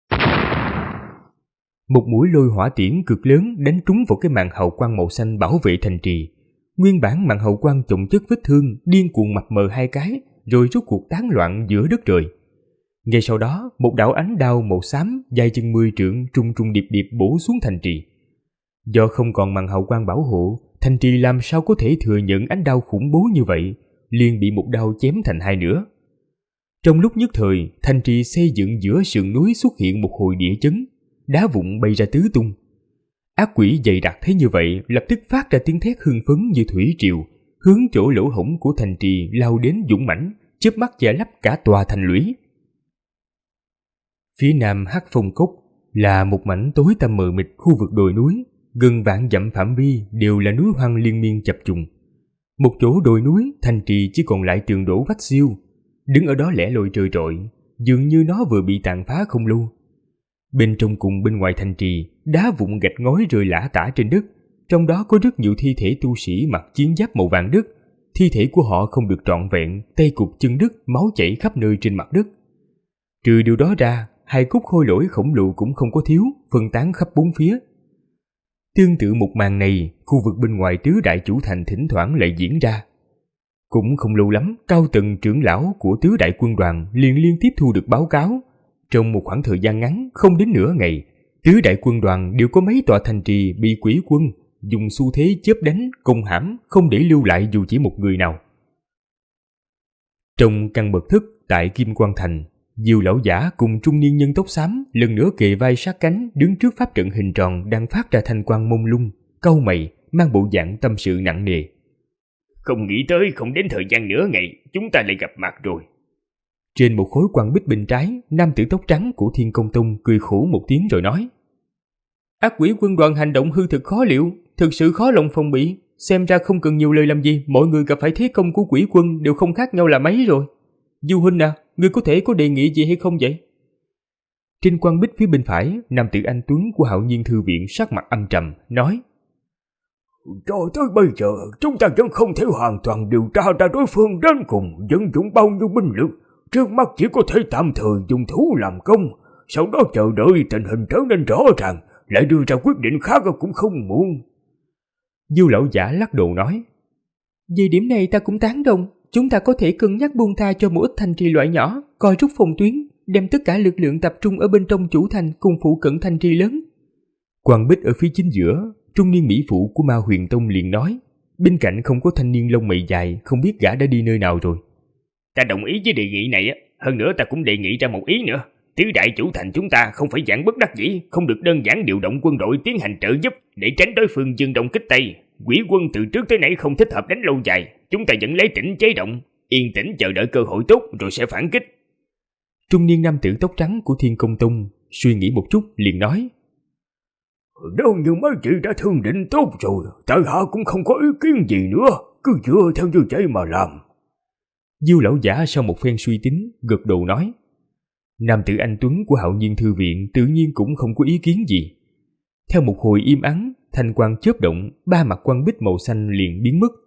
Một mũi lôi hỏa tiễn cực lớn đánh trúng vào cái màn hào quang màu xanh bảo vệ thành trì. Nguyên bản màn hào quang chồng chất vết thương điên cuồng mập mờ 2 cái, rồi rốt cuộc tán loạn giữa đất trời. Ngay sau đó, một đạo ánh đao màu xám dài chừng 10 trượng trùng trùng điệp điệp bổ xuống thành trì. Do không còn màn hào quang bảo hộ, thành trì làm sao có thể thừa nhận ánh đao khủng bố như vậy, liền bị một đao chém thành 2 nửa. Trong lúc nhất thời, thành trì xây dựng giữa sườn núi xuất hiện một hồi địa chấn, đá vụn bay ra tứ tung. Ác quỷ dày đặc thấy như vậy, lập tức phát ra tiếng thét hưng phấn như thủy triều, hướng chỗ lỗ hổng của thành trì lao đến dũng mãnh, chớp mắt che lấp cả tòa thành lũy. Phía nam Hắc Phong Cốc là một mảnh tối tăm mờ mịt khu vực đồi núi, gần vạn dặm phạm vi đều là núi hoang liên miên chập trùng. Một chỗ đồi núi, thành trì chỉ còn lại tường đổ vách xiêu, đứng ở đó lẻ loi trơ trọi, dường như nó vừa bị tàn phá không lâu. Bên trong cùng bên ngoài thành trì, đá vụn gạch ngói rơi lả tả trên đất, trong đó có rất nhiều thi thể tu sĩ mặc chiến giáp màu vàng đất. Thi thể của họ không được trọn vẹn, tay cụt chân đứt, máu chảy khắp nơi trên mặt đất. Trừ điều đó ra, 2 cốt khôi lỗi khổng lồ cũng không có thiếu, phân tán khắp 4 phía. Tương tự một màn này, khu vực bên ngoài tứ đại chủ thành thỉnh thoảng lại diễn ra. Cũng không lâu lắm, cao tầng trưởng lão của tứ đại quân đoàn liền liên tiếp thu được báo cáo. Trong một khoảng thời gian ngắn, không đến nửa ngày, tứ đại quân đoàn đều có mấy tòa thành trì bị quỷ quân dùng xu thế chớp đánh, công hãm, không để lưu lại dù chỉ một người nào. Trong căn mật thất tại Kim Quang Thành, Diêu lão giả cùng trung niên nhân tóc xám lần nữa kề vai sát cánh đứng trước pháp trận hình tròn đang phát ra thanh quang mông lung, cau mày, mang bộ dạng tâm sự nặng nề. Không nghĩ tới không đến thời gian nửa ngày, chúng ta lại gặp mặt rồi. Trên một khối quang bích bên trái, nam tử tóc trắng của Thiên Công Tông cười khổ một tiếng rồi nói: Ác quỷ quân đoàn hành động hư thực khó liệu, thực sự khó lòng phòng bị. Xem ra không cần nhiều lời làm gì, mọi người gặp phải thế công của quỷ quân đều không khác nhau là mấy rồi. Du huynh à, ngươi có thể có đề nghị gì hay không vậy? Trên quang bích phía bên phải, nam tử anh tuấn của Hạo Nhiên Thư Viện sắc mặt âm trầm, nói: Cho tới bây giờ, chúng ta vẫn không thể hoàn toàn điều tra ra đối phương đến cùng vận dụng bao nhiêu binh lực. Trước mắt chỉ có thể tạm thời dùng thú làm công, sau đó chờ đợi tình hình trở nên rõ ràng, lại đưa ra quyết định khác cũng không muộn. Diêu lão giả lắc đầu nói: Về điểm này ta cũng tán đồng. Chúng ta có thể cân nhắc buông tha cho một ít thành trì loại nhỏ, coi rút phòng tuyến, đem tất cả lực lượng tập trung ở bên trong chủ thành cùng phụ cận thành trì lớn. Quan Bích ở phía chính giữa, trung niên mỹ phụ của Ma Huyền Tông liền nói. Bên cạnh không có thanh niên lông mày dài, không biết gã đã đi nơi nào rồi. Ta đồng ý với đề nghị này á. Hơn nữa ta cũng đề nghị ra một ý nữa. Tứ đại chủ thành chúng ta không phải dạng bất đắc dĩ, không được đơn giản điều động quân đội tiến hành trợ giúp để tránh đối phương dương đông kích tây. Quỷ quân từ trước tới nay không thích hợp đánh lâu dài, chúng ta vẫn lấy tỉnh chế động, yên tĩnh chờ đợi cơ hội tốt rồi sẽ phản kích. Trung niên nam tử tóc trắng của Thiên Công Tông suy nghĩ một chút liền nói: Nếu như mấy chị đã thương định tốt rồi, tại hạ cũng không có ý kiến gì nữa, cứ dựa theo như vậy mà làm. Diêu lão giả sau một phen suy tính, gật đầu nói. Nam tử anh tuấn của Hạo Nhiên Thư Viện tự nhiên cũng không có ý kiến gì. Theo một hồi im ắng, thanh quang chớp động, ba mặt quang bích màu xanh liền biến mất.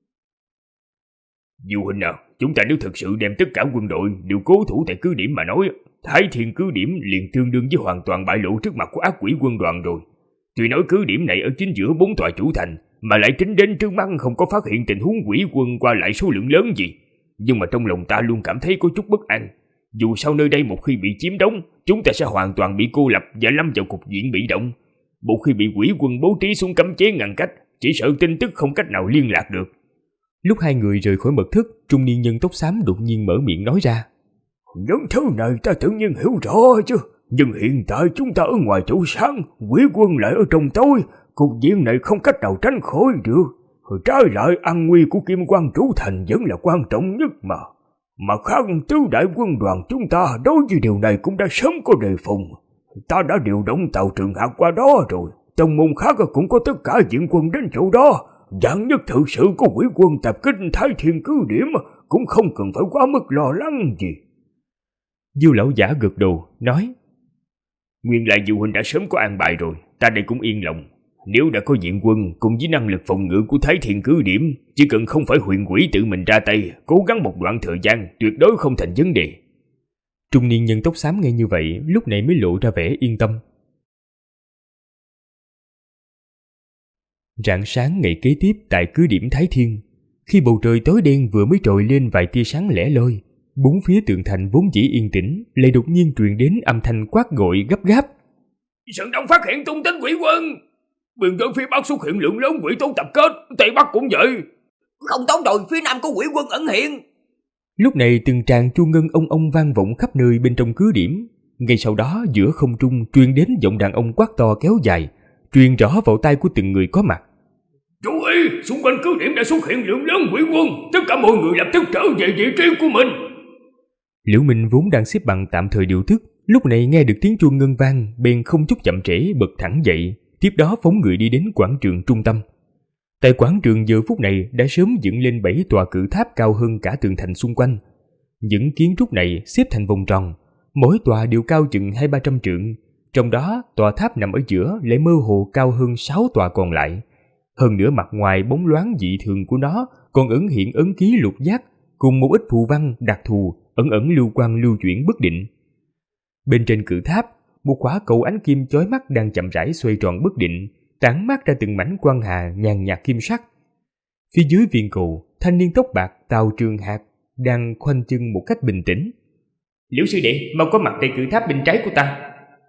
Diêu huynh nào, chúng ta nếu thực sự đem tất cả quân đội đều cố thủ tại cứ điểm mà nói, Thái Thiên cứ điểm liền tương đương với hoàn toàn bại lộ trước mặt của ác quỷ quân đoàn rồi. Tuy nói cứ điểm này ở chính giữa 4 tòa chủ thành, mà lại tính đến trước mắt không có phát hiện tình huống quỷ quân qua lại số lượng lớn gì, nhưng mà trong lòng ta luôn cảm thấy có chút bất an. Dù sao nơi đây một khi bị chiếm đóng, chúng ta sẽ hoàn toàn bị cô lập và lâm vào cục diện bị động. Một khi bị quỷ quân bố trí xuống cấm chế ngăn cách, chỉ sợ tin tức không cách nào liên lạc được. Lúc hai người rời khỏi mật thất, trung niên nhân tóc xám đột nhiên mở miệng nói ra. Những thứ này ta tự nhiên hiểu rõ chứ, nhưng hiện tại chúng ta ở ngoài chỗ sáng, quỷ quân lại ở trong tối, cục diện này không cách nào tránh khỏi được. Trái lại an nguy của Kim Quan chủ thành vẫn là quan trọng nhất mà. Mặt khác tứ đại quân đoàn chúng ta đối với điều này cũng đã sớm có đề phòng. Ta đã điều động tàu Trường Hạc qua đó rồi, tông môn khác cũng có tất cả viện quân đến chỗ đó. Vạn nhất thực sự có quỷ quân tập kích Thái Thiên cứ điểm cũng không cần phải quá mức lo lắng gì. Diêu lão giả gật đầu nói. Nguyên lại Diêu huynh đã sớm có an bài rồi, ta đây cũng yên lòng. Nếu đã có viện quân cùng với năng lực phòng ngự của Thái Thiên cứ điểm, chỉ cần không phải huyền quỷ tự mình ra tay, cố gắng một đoạn thời gian tuyệt đối không thành vấn đề. Trung niên nhân tóc xám nghe như vậy, lúc này mới lộ ra vẻ yên tâm. Rạng sáng ngày kế tiếp tại cứ điểm Thái Thiên, khi bầu trời tối đen vừa mới trồi lên vài tia sáng lẻ loi, bốn phía tường thành vốn dĩ yên tĩnh lại đột nhiên truyền đến âm thanh quát gọi gấp gáp. Sơn Đông phát hiện tung tích quỷ quân, biên giới phía bắc xuất hiện lượng lớn quỷ tố tập kết, tây bắc cũng vậy. Không tốt rồi, phía nam có quỷ quân ẩn hiện. Lúc này từng tràng chuông ngân ông ông vang vọng khắp nơi bên trong cứ điểm. Ngay sau đó giữa không trung truyền đến giọng đàn ông quát to kéo dài, truyền rõ vào tai của từng người có mặt. Chú ý, xung quanh cứ điểm đã xuất hiện lượng lớn quỷ quân, tất cả mọi người lập tức trở về vị trí của mình. Liễu Minh vốn đang xếp bằng tạm thời điều tức, lúc này nghe được tiếng chuông ngân vang, bèn không chút chậm trễ bật thẳng dậy, tiếp đó phóng người đi đến quảng trường trung tâm. Tại quảng trường giờ phút này đã sớm dựng lên 7 tòa cự tháp cao hơn cả tường thành xung quanh. Những kiến trúc này xếp thành vòng tròn, mỗi tòa đều cao chừng 200-300 trượng, trong đó tòa tháp nằm ở giữa lại mơ hồ cao hơn 6 tòa còn lại. Hơn nữa mặt ngoài bóng loáng dị thường của nó còn ẩn hiện ấn ký lục giác cùng một ít phù văn đặc thù ẩn ẩn lưu quang lưu chuyển bất định. Bên trên cự tháp, một quả cầu ánh kim chói mắt đang chậm rãi xoay tròn bất định, tản mát ra từng mảnh quang hà nhàn nhạt kim sắc. Phía dưới viên cầu, thanh niên tóc bạc Tào Trường Hạc đang khoanh chân một cách bình tĩnh. Liễu sư đệ, mau có mặt tại cự tháp bên trái của ta.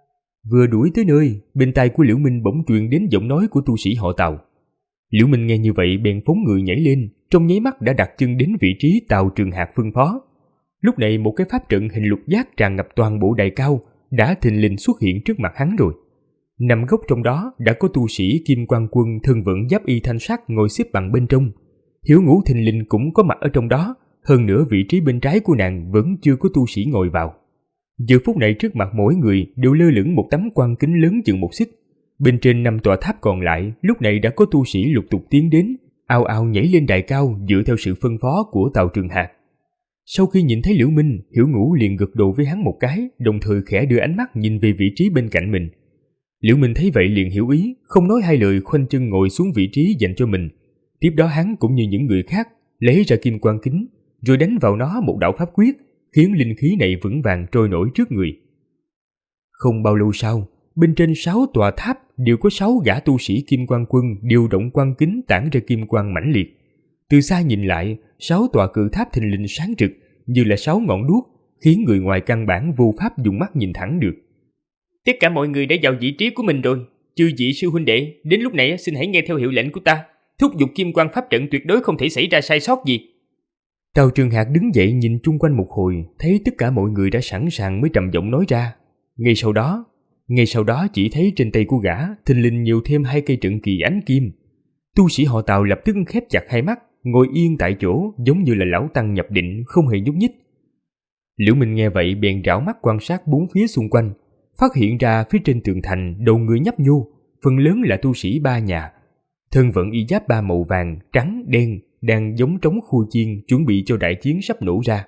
Vừa đuổi tới nơi, bên tai của Liễu Minh bỗng truyền đến giọng nói của tu sĩ họ Tào. Liễu Minh nghe như vậy bèn phóng người nhảy lên, trong nháy mắt đã đặt chân đến vị trí Tào Trường Hạc phân phó. Lúc này một cái pháp trận hình lục giác tràn ngập toàn bộ đài cao đã thình lình xuất hiện trước mặt hắn rồi. Nằm góc trong đó đã có tu sĩ Kim Quan Quân thân vận giáp y thanh sắc ngồi xếp bằng bên trong. Hiếu Ngũ thình lình cũng có mặt ở trong đó, hơn nữa vị trí bên trái của nàng vẫn chưa có tu sĩ ngồi vào. Giờ phút này trước mặt mỗi người đều lơ lửng một tấm quan kính lớn chừng 1 xích. Bên trên 5 tòa tháp còn lại lúc này đã có tu sĩ lục tục tiến đến, ào ào nhảy lên đài cao dựa theo sự phân phó của Tào Trường Hạc. Sau khi nhìn thấy Liễu Minh, Hiểu Ngũ liền gật đầu với hắn một cái, đồng thời khẽ đưa ánh mắt nhìn về vị trí bên cạnh mình. Liễu Minh thấy vậy liền hiểu ý, không nói hai lời khoanh chân ngồi xuống vị trí dành cho mình. Tiếp đó hắn cũng như những người khác lấy ra kim quan kính, rồi đánh vào nó một đạo pháp quyết, khiến linh khí này vững vàng trôi nổi trước người. Không bao lâu sau, bên trên 6 tòa tháp đều có 6 gã tu sĩ Kim Quang Quân điều động quang kính tản ra kim quang mãnh liệt. Từ xa nhìn lại, 6 tòa cự tháp thình lình sáng rực như là 6 ngọn đuốc, khiến người ngoài căn bản vô pháp dùng mắt nhìn thẳng được. Tất cả mọi người đã vào vị trí của mình rồi. Chư vị sư huynh đệ, đến lúc này xin hãy nghe theo hiệu lệnh của ta. Thúc giục kim quang pháp trận tuyệt đối không thể xảy ra sai sót gì. Tào Trường Hạc đứng dậy nhìn chung quanh một hồi, thấy tất cả mọi người đã sẵn sàng mới trầm giọng nói ra. Ngay sau đó chỉ thấy trên tay của gã thình lình nhiều thêm 2 cây trận kỳ ánh kim. Tu sĩ họ Tào lập tức khép chặt hai mắt, ngồi yên tại chỗ giống như là lão tăng nhập định, không hề nhúc nhích. Liễu Minh nghe vậy bèn rảo mắt quan sát bốn phía xung quanh, phát hiện ra phía trên tường thành đầu người nhấp nhô, phần lớn là tu sĩ 3 nhà, thân vận y giáp 3 màu vàng, trắng, đen, đang giống trống khu chiên chuẩn bị cho đại chiến sắp nổ ra.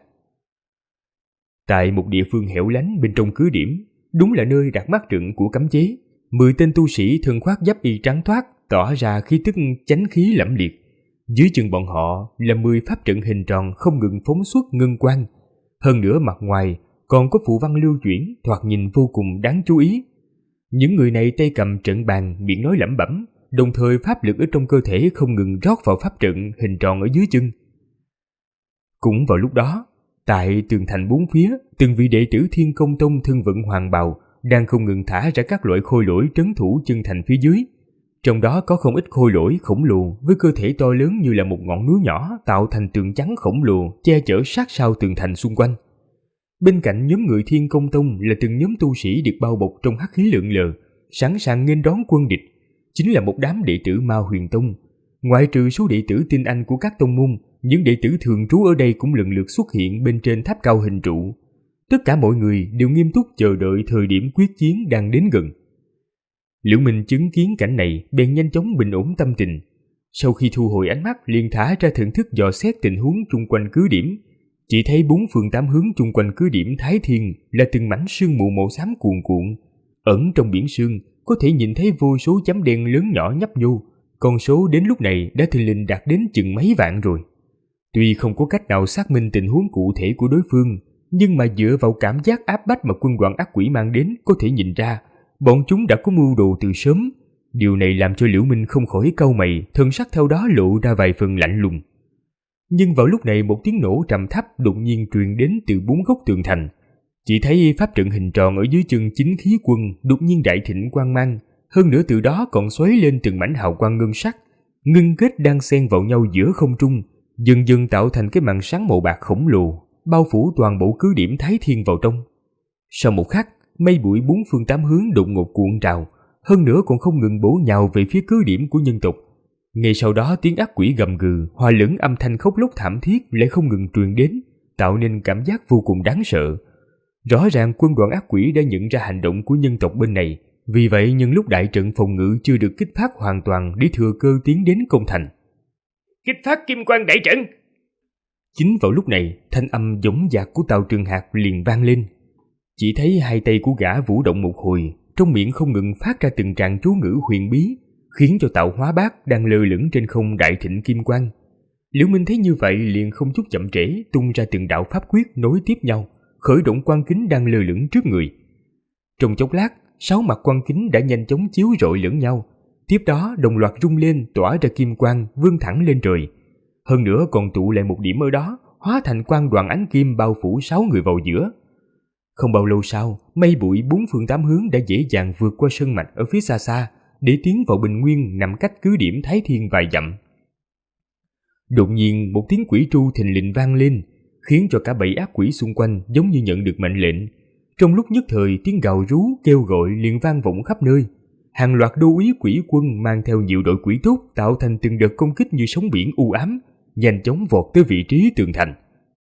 Tại một địa phương hẻo lánh bên trong cứ điểm, đúng là nơi đặt mắt trận của cấm chế, 10 tên tu sĩ thân khoác giáp y trắng toát, tỏ ra khí tức chánh khí lẫm liệt. Dưới chân bọn họ là 10 pháp trận hình tròn không ngừng phóng xuất ngân quang, hơn nữa mặt ngoài còn có phù văn lưu chuyển, thoạt nhìn vô cùng đáng chú ý. Những người này tay cầm trận bàn, miệng nói lẩm bẩm, đồng thời pháp lực ở trong cơ thể không ngừng rót vào pháp trận hình tròn ở dưới chân. Cũng vào lúc đó, tại tường thành bốn phía, từng vị đệ tử Thiên Công Tông thân vận hoàng bào đang không ngừng thả ra các loại khôi lỗi trấn thủ chân thành phía dưới. Trong đó có không ít khôi lỗi khổng lồ với cơ thể to lớn như là một ngọn núi nhỏ, tạo thành tường trắng khổng lồ che chở sát sau tường thành xung quanh. Bên cạnh nhóm người Thiên Công Tông là từng nhóm tu sĩ được bao bọc trong hắc khí lượn lờ, sẵn sàng nghênh đón quân địch, chính là một đám đệ tử Ma Huyền Tông. Ngoại trừ số đệ tử tinh anh của các tông môn, những đệ tử thường trú ở đây cũng lần lượt xuất hiện bên trên tháp cao hình trụ. Tất cả mọi người đều nghiêm túc chờ đợi thời điểm quyết chiến đang đến gần. Liễu Minh chứng kiến cảnh này bèn nhanh chóng bình ổn tâm tình. Sau khi thu hồi ánh mắt, liền thả ra thần thức dò xét tình huống chung quanh cứ điểm. Chỉ thấy 4 phương 8 hướng chung quanh cứ điểm Thái Thiên là từng mảnh sương mù màu xám cuồn cuộn. Ẩn trong biển sương có thể nhìn thấy vô số chấm đen lớn nhỏ nhấp nhô. Con số đến lúc này đã thình lình đạt đến chừng mấy vạn rồi. Tuy không có cách nào xác minh tình huống cụ thể của đối phương, nhưng mà dựa vào cảm giác áp bách mà quân đoàn ác quỷ mang đến có thể nhìn ra bọn chúng đã có mưu đồ từ sớm. Điều này làm cho Liễu Minh không khỏi cau mày, thần sắc theo đó lộ ra vài phần lạnh lùng. Nhưng vào lúc này một tiếng nổ trầm thấp đột nhiên truyền đến từ 4 góc tường thành. Chỉ thấy pháp trận hình tròn ở dưới chân chính khí quân đột nhiên đại thịnh quang mang, hơn nữa từ đó còn xoáy lên từng mảnh hào quang ngân sắc, ngưng kết đang xen vào nhau giữa không trung, dần dần tạo thành cái màn sáng màu bạc khổng lồ, bao phủ toàn bộ cứ điểm Thái Thiên vào trong. Sau một khắc, mây bụi 4 phương 8 hướng đột ngột cuộn trào, hơn nữa còn không ngừng bổ nhào về phía cứ điểm của nhân tộc. Ngay sau đó tiếng ác quỷ gầm gừ, hòa lẫn âm thanh khóc lóc thảm thiết lại không ngừng truyền đến, tạo nên cảm giác vô cùng đáng sợ. Rõ ràng quân đoàn ác quỷ đã nhận ra hành động của nhân tộc bên này, vì vậy nhân lúc đại trận phòng ngự chưa được kích phát hoàn toàn để thừa cơ tiến đến công thành. Kích phát kim quang đại trận! Chính vào lúc này, thanh âm dõng dạc của Tào Trường Hạc liền vang lên. Chỉ thấy hai tay của gã vũ động một hồi, trong miệng không ngừng phát ra từng tràng chú ngữ huyền bí, khiến cho Tạo Hóa Bát đang lơ lửng trên không đại thịnh kim quang. Liễu Minh thấy như vậy liền không chút chậm trễ tung ra từng đạo pháp quyết nối tiếp nhau, khởi động quang kính đang lơ lửng trước người. Trong chốc lát, 6 mặt quang kính đã nhanh chóng chiếu rọi lẫn nhau, tiếp đó đồng loạt rung lên tỏa ra kim quang vươn thẳng lên trời. Hơn nữa còn tụ lại một điểm ở đó, hóa thành quang đoàn ánh kim bao phủ 6 người vào giữa. Không bao lâu sau, mây bụi 4 phương 8 hướng đã dễ dàng vượt qua sơn mạch ở phía xa xa để tiến vào bình nguyên nằm cách cứ điểm Thái Thiên vài dặm. Đột nhiên một tiếng quỷ tru thình lình vang lên, khiến cho cả bầy ác quỷ xung quanh giống như nhận được mệnh lệnh. Trong lúc nhất thời, tiếng gào rú kêu gọi liền vang vọng khắp nơi. Hàng loạt đô úy quỷ quân mang theo nhiều đội quỷ tốt tạo thành từng đợt công kích như sóng biển u ám, nhanh chóng vọt tới vị trí tường thành.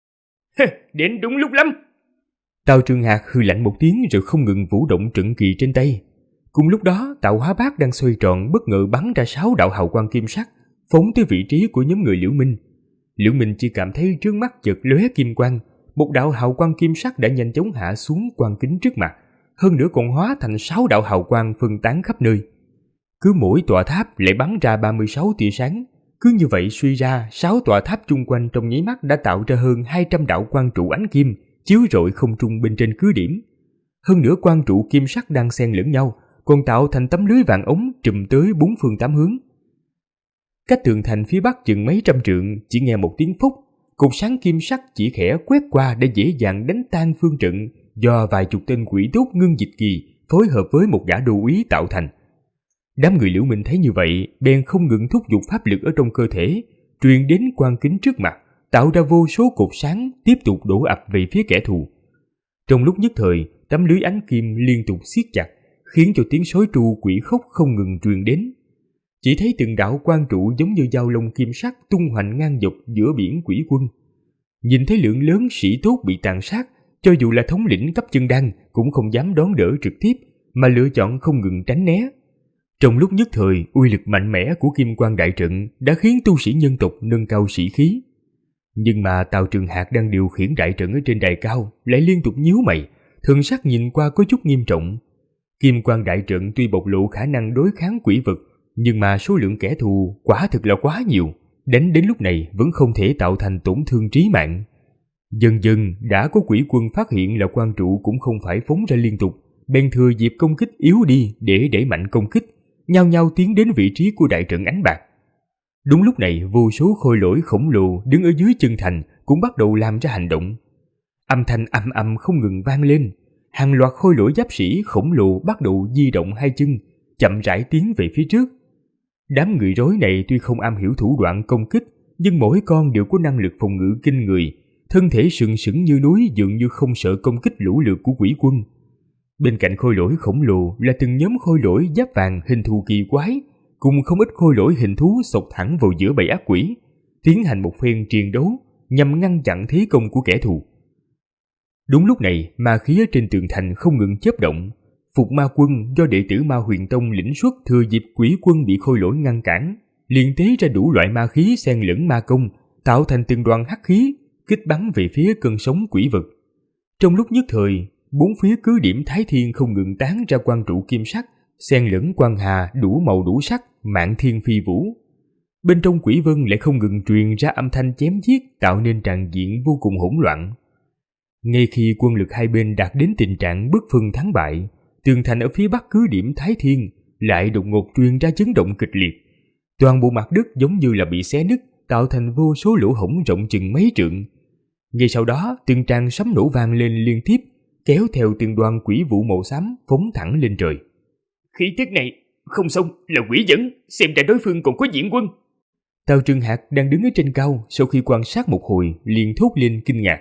Đến đúng lúc lắm! Tào Trường Hạc hừ lạnh một tiếng rồi không ngừng vũ động trận kỳ trên tay. Cùng lúc đó, Tạo Hóa Bát đang xoay tròn bất ngờ bắn ra 6 đạo hào quang kim sắc, phóng tới vị trí của nhóm người Liễu Minh. Liễu Minh chỉ cảm thấy trước mắt chợt lóe kim quang, một đạo hào quang kim sắc đã nhanh chóng hạ xuống quang kính trước mặt, hơn nữa còn hóa thành 6 đạo hào quang phân tán khắp nơi. Cứ mỗi tòa tháp lại bắn ra 36 tia sáng, cứ như vậy suy ra 6 tòa tháp chung quanh trong nháy mắt đã tạo ra hơn 200 đạo quang trụ ánh kim chiếu rọi không trung bên trên cứ điểm. Hơn nữa quang trụ kim sắc đang xen lẫn nhau, còn tạo thành tấm lưới vàng ống trùm tới 4 phương 8 hướng. Cách tường thành phía bắc chừng mấy trăm trượng, chỉ nghe một tiếng phốc, cột sáng kim sắc chỉ khẽ quét qua đã dễ dàng đánh tan phương trận do vài chục tên quỷ tốt Ngưng Dịch Kỳ phối hợp với một gã đô úy tạo thành. Đám người Liễu Minh thấy như vậy, bèn không ngừng thúc giục pháp lực ở trong cơ thể, truyền đến quan kính trước mặt, tạo ra vô số cột sáng tiếp tục đổ ập về phía kẻ thù. Trong lúc nhất thời, tấm lưới ánh kim liên tục siết chặt, khiến cho tiếng sói tru quỷ khóc không ngừng truyền đến. Chỉ thấy từng đạo quang trụ giống như dao lông kim sắc tung hoành ngang dọc giữa biển quỷ quân. Nhìn thấy lượng lớn sĩ tốt bị tàn sát, cho dù là thống lĩnh cấp chân đan cũng không dám đón đỡ trực tiếp, mà lựa chọn không ngừng tránh né. Trong lúc nhất thời, uy lực mạnh mẽ của Kim Quang Đại Trận đã khiến tu sĩ nhân tộc nâng cao sĩ khí. Nhưng mà Tào Trường Hạc đang điều khiển đại trận ở trên đài cao lại liên tục nhíu mày, thần sắc nhìn qua có chút nghiêm trọng. Kim Quang Đại Trận tuy bộc lộ khả năng đối kháng quỷ vật, nhưng mà số lượng kẻ thù quả thực là quá nhiều, đánh đến lúc này vẫn không thể tạo thành tổn thương trí mạng. Dần dần đã có quỷ quân phát hiện là quang trụ cũng không phải phóng ra liên tục, bèn thừa dịp công kích yếu đi để đẩy mạnh công kích, nhao nhao tiến đến vị trí của đại trận ánh bạc. Đúng lúc này, vô số khôi lỗi khổng lồ đứng ở dưới chân thành cũng bắt đầu làm ra hành động. Âm thanh ầm ầm không ngừng vang lên, hàng loạt khôi lỗi giáp sĩ khổng lồ bắt đầu di động hai chân, chậm rãi tiến về phía trước. Đám người rối này tuy không am hiểu thủ đoạn công kích, nhưng mỗi con đều có năng lực phòng ngự kinh người, thân thể sừng sững như núi, dường như không sợ công kích lũ lượt của quỷ quân. Bên cạnh khôi lỗi khổng lồ là từng nhóm khôi lỗi giáp vàng hình thù kỳ quái, cùng không ít khôi lỗi hình thú xộc thẳng vào giữa bầy ác quỷ, tiến hành một phen triền đấu nhằm ngăn chặn thế công của kẻ thù. Đúng lúc này, ma khí ở trên tường thành không ngừng chớp động. Phục Ma Quân do đệ tử Ma Huyền Tông lĩnh xuất thừa dịp quỷ quân bị khôi lỗi ngăn cản, liền tế ra đủ loại ma khí xen lẫn ma công, tạo thành từng đoàn hắc khí, kích bắn về phía cơn sóng quỷ vực. Trong lúc nhất thời, bốn phía cứ điểm Thái Thiên không ngừng tán ra quang trụ kim sắc, xen lẫn quang hà đủ màu đủ sắc, mạn thiên phi vũ. Bên trong quỷ vân lại không ngừng truyền ra âm thanh chém giết, tạo nên tràng diện vô cùng hỗn loạn. Ngay khi quân lực hai bên đạt đến tình trạng bất phân thắng bại, tường thành ở phía bắc cứ điểm Thái Thiên lại đột ngột truyền ra chấn động kịch liệt. Toàn bộ mặt đất giống như là bị xé nứt, tạo thành vô số lỗ hổng rộng chừng mấy trượng. Ngay sau đó, từng tràng sấm nổ vang lên liên tiếp, kéo theo từng đoàn quỷ vụ màu xám phóng thẳng lên trời. Khí tức này không xong, là quỷ dẫn, xem ra đối phương còn có diễn quân. Tào Trường Hạc đang đứng ở trên cao, sau khi quan sát một hồi liền thốt lên kinh ngạc.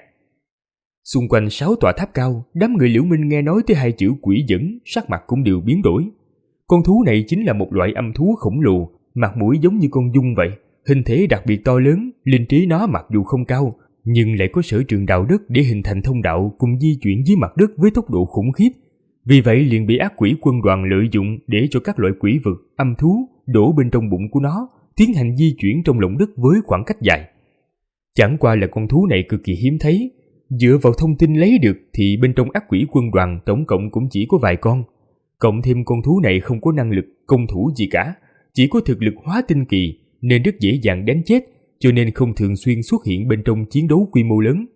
Xung quanh 6 tòa tháp cao, đám người Liễu Minh nghe nói tới hai chữ quỷ dẫn, sắc mặt cũng đều biến đổi. Con thú này chính là một loại âm thú khổng lồ, mặt mũi giống như con giun vậy, hình thể đặc biệt to lớn, linh trí nó mặc dù không cao, nhưng lại có sở trường đào đất để hình thành thông đạo cùng di chuyển dưới mặt đất với tốc độ khủng khiếp. Vì vậy liền bị ác quỷ quân đoàn lợi dụng để cho các loại quỷ vật, âm thú đổ bên trong bụng của nó, tiến hành di chuyển trong lòng đất với khoảng cách dài. Chẳng qua là con thú này cực kỳ hiếm thấy, dựa vào thông tin lấy được thì bên trong ác quỷ quân đoàn tổng cộng cũng chỉ có vài con. Cộng thêm con thú này không có năng lực công thủ gì cả, chỉ có thực lực hóa tinh kỳ nên rất dễ dàng đánh chết, cho nên không thường xuyên xuất hiện bên trong chiến đấu quy mô lớn.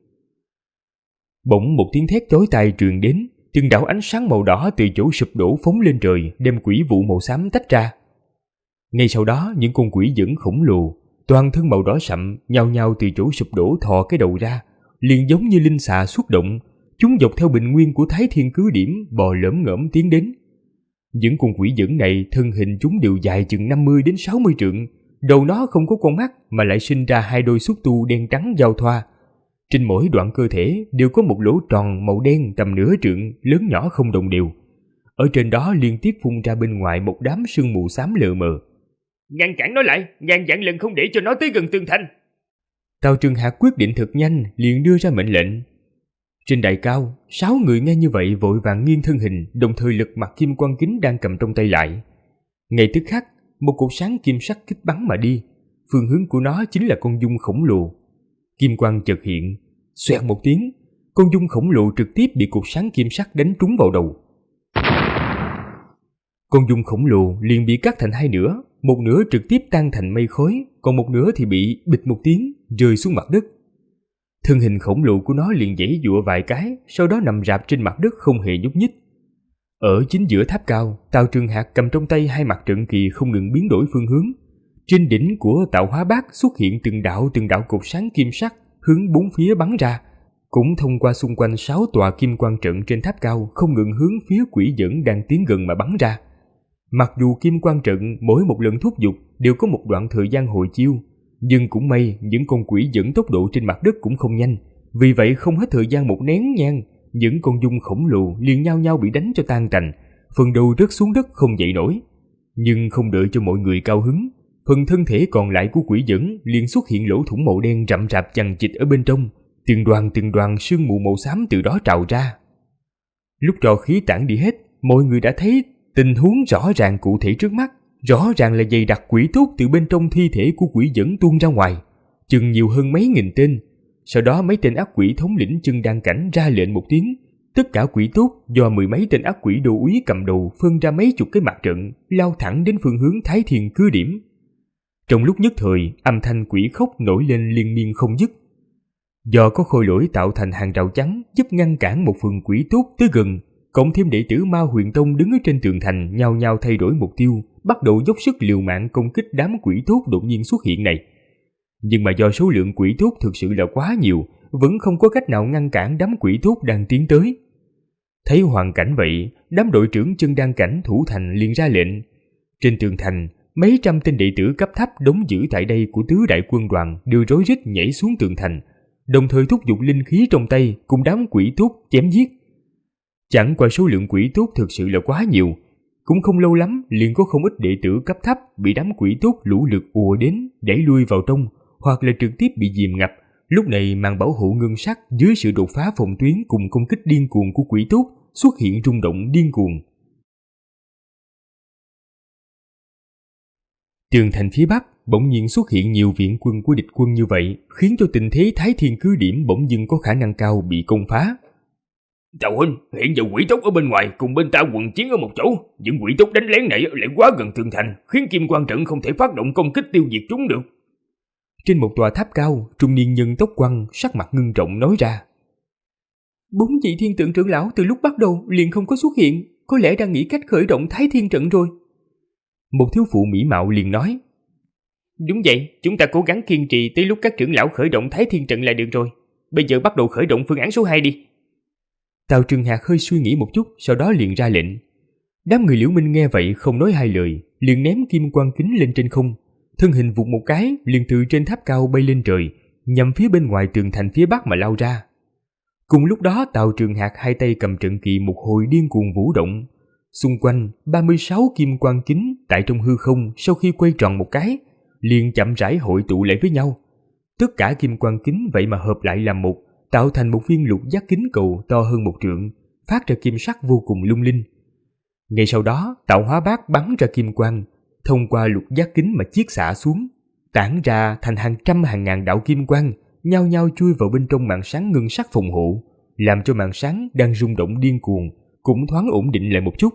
Bỗng một tiếng thét chói tai truyền đến, từng đạo ánh sáng màu đỏ từ chỗ sụp đổ phóng lên trời, đem quỷ vụ màu xám tách ra. Ngay sau đó, những con quỷ dẫn khổng lồ, toàn thân màu đỏ sậm, nhao nhao từ chỗ sụp đổ thò cái đầu ra, liền giống như linh xà xuất động, chúng dọc theo bình nguyên của Thái Thiên cứ điểm bò lởm ngởm tiến đến. Những con quỷ dẫn này thân hình chúng đều dài chừng 50 đến 60 trượng, đầu nó không có con mắt mà lại sinh ra hai đôi xúc tu đen trắng giao thoa. Trên mỗi đoạn cơ thể đều có một lỗ tròn màu đen tầm nửa trượng, lớn nhỏ không đồng đều. Ở trên đó liên tiếp phun ra bên ngoài một đám sương mù xám lờ mờ. Ngăn cản nó lại, ngàn vạn lần không để cho nó tới gần tường thành. Tào Trường Hạc quyết định thật nhanh, liền đưa ra mệnh lệnh. Trên đài cao, 6 người nghe như vậy vội vàng nghiêng thân hình, đồng thời lật mặt kim quang kính đang cầm trong tay lại. Ngay tức khắc, một cột sáng kim sắc kích bắn mà đi, phương hướng của nó chính là con giun khổng lồ. Kim quang chợt hiện, xoẹt một tiếng, con giun khổng lồ trực tiếp bị cột sáng kim sắc đánh trúng vào đầu. Con giun khổng lồ liền bị cắt thành hai nửa, một nửa trực tiếp tan thành mây khói, còn một nửa thì bị bịch một tiếng rơi xuống mặt đất. Thân hình khổng lồ của nó liền giãy giụa vài cái, sau đó nằm rạp trên mặt đất không hề nhúc nhích. Ở chính giữa tháp cao, Tào Trường Hạc cầm trong tay hai mặt trận kỳ không ngừng biến đổi phương hướng. Trên đỉnh của Tạo Hóa Bát xuất hiện từng đạo cột sáng kim sắc hướng bốn phía bắn ra, cũng thông qua xung quanh 6 tòa kim quang trận trên tháp cao không ngừng hướng phía quỷ dẫn đang tiến gần mà bắn ra. Mặc dù kim quang trận mỗi một lần thúc giục đều có một đoạn thời gian hồi chiêu, nhưng cũng may những con quỷ dẫn tốc độ trên mặt đất cũng không nhanh, vì vậy không hết thời gian một nén nhang, những con dung khổng lồ liền nhau nhau bị đánh cho tan tành, phần đầu rớt xuống đất không dậy nổi. Nhưng không đợi cho mọi người cao hứng, phần thân thể còn lại của quỷ dẫn liền xuất hiện lỗ thủng màu đen rậm rạp chằng chịt ở bên trong, từng đoàn sương mù màu xám từ đó trào ra. Lúc trò khí tản đi hết, mọi người đã thấy tình huống rõ ràng cụ thể trước mắt, rõ ràng là dày đặc quỷ tốt từ bên trong thi thể của quỷ dẫn tuôn ra ngoài, chừng nhiều hơn mấy nghìn tên. Sau đó mấy tên ác quỷ thống lĩnh chân đan cảnh ra lệnh một tiếng, tất cả quỷ tốt do 10 mấy tên ác quỷ đô úy cầm đầu phân ra mấy chục cái mặt trận, lao thẳng đến phương hướng Thái Thiên cứ điểm. Trong lúc nhất thời, âm thanh quỷ khóc nổi lên liên miên không dứt. Do có khôi lỗi tạo thành hàng rào chắn giúp ngăn cản một phần quỷ tốt tới gần, cộng thêm đệ tử Ma Huyền Tông đứng ở trên tường thành nhao nhao thay đổi mục tiêu, bắt đầu dốc sức liều mạng công kích đám quỷ tốt đột nhiên xuất hiện này. Nhưng mà do số lượng quỷ tốt thực sự là quá nhiều, vẫn không có cách nào ngăn cản đám quỷ tốt đang tiến tới. Thấy hoàn cảnh vậy, đám đội trưởng chân đan cảnh thủ thành liền ra lệnh. Trên tường thành, mấy trăm tên đệ tử cấp thấp đóng giữ tại đây của tứ đại quân đoàn đều rối rít nhảy xuống tường thành, đồng thời thúc giục linh khí trong tay cùng đám quỷ tốt chém giết. Chẳng qua số lượng quỷ tốt thực sự là quá nhiều, cũng không lâu lắm liền có không ít đệ tử cấp thấp bị đám quỷ tốt lũ lượt ùa đến đẩy lui vào trong, hoặc là trực tiếp bị dìm ngập. Lúc này màn bảo hộ ngân sắc dưới sự đột phá phòng tuyến cùng công kích điên cuồng của quỷ tốt xuất hiện rung động điên cuồng. Tường thành phía bắc bỗng nhiên xuất hiện nhiều viện quân của địch quân như vậy, khiến cho tình thế Thái Thiên cứ điểm bỗng dưng có khả năng cao bị công phá. Chào huynh, hiện giờ quỷ tốt ở bên ngoài cùng bên ta quần chiến ở một chỗ, những quỷ tốt đánh lén này lại quá gần tường thành, khiến kim quang trận không thể phát động công kích tiêu diệt chúng được. Trên một tòa tháp cao, trung niên nhân tóc quăn sắc mặt ngưng trọng nói ra. 4 vị thiên tượng trưởng lão từ lúc bắt đầu liền không có xuất hiện, có lẽ đang nghĩ cách khởi động Thái Thiên trận rồi. Một thiếu phụ mỹ mạo liền nói. Đúng vậy, chúng ta cố gắng kiên trì tới lúc các trưởng lão khởi động Thái Thiên trận là được rồi. Bây giờ bắt đầu khởi động phương án số 2 đi. Tào Trường Hạc hơi suy nghĩ một chút, sau đó liền ra lệnh. Đám người Liễu Minh nghe vậy không nói hai lời, liền ném kim quang kính lên trên không, thân hình vụt một cái liền từ trên tháp cao bay lên trời, nhằm phía bên ngoài tường thành phía bắc mà lao ra. Cùng lúc đó Tào Trường Hạc hai tay cầm trận kỳ một hồi điên cuồng vũ động, xung quanh 36 kim quang kính tại trong hư không sau khi quay tròn một cái liền chậm rãi hội tụ lại với nhau. Tất cả kim quang kính vậy mà hợp lại làm một, tạo thành một viên lục giác kính cầu to hơn 1 trượng, phát ra kim sắc vô cùng lung linh. Ngay sau đó, Tạo Hóa Bát bắn ra kim quang, thông qua lục giác kính mà chiết xạ xuống, tản ra thành hàng trăm hàng ngàn đạo kim quang, nhao nhao chui vào bên trong màn sáng ngân sắc phòng hộ, làm cho màn sáng đang rung động điên cuồng cũng thoáng ổn định lại một chút.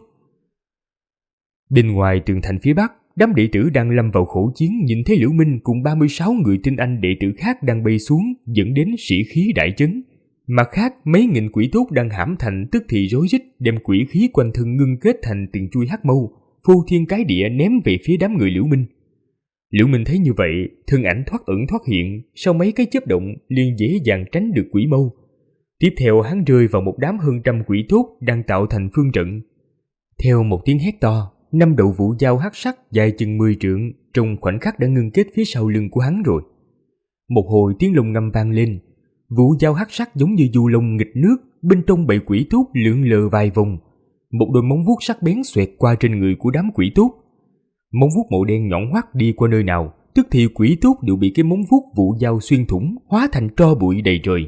Bên ngoài tường thành phía bắc, đám đệ tử đang lâm vào khổ chiến nhìn thấy Liễu Minh cùng 36 người tinh anh đệ tử khác đang bay xuống, dẫn đến sĩ khí đại chấn. Mặt khác, mấy nghìn quỷ tốt đang hãm thành tức thì rối rít đem quỷ khí quanh thân ngưng kết thành từng chuôi hắc mâu, phô thiên cái địa ném về phía đám người Liễu Minh. Liễu Minh thấy như vậy, thân ảnh thoát ẩn thoát hiện, sau mấy cái chớp động liền dễ dàng tránh được quỷ mâu. Tiếp theo hắn rơi vào một đám hơn trăm quỷ tốt đang tạo thành phương trận. Theo một tiếng hét to, 5 đầu vũ dao hắc sắc dài chừng 10 trượng trong khoảnh khắc đã ngưng kết phía sau lưng của hắn rồi. Một hồi tiếng lồng ngâm vang lên, vũ dao hắc sắc giống như du long nghịch nước, bên trong bầy quỷ tốt lượn lờ vài vòng. Một đôi móng vuốt sắc bén xoẹt qua trên người của đám quỷ tốt. Móng vuốt màu đen nhọn hoắt đi qua nơi nào, tức thì quỷ tốt đều bị cái móng vuốt vũ dao xuyên thủng, hóa thành tro bụi đầy trời.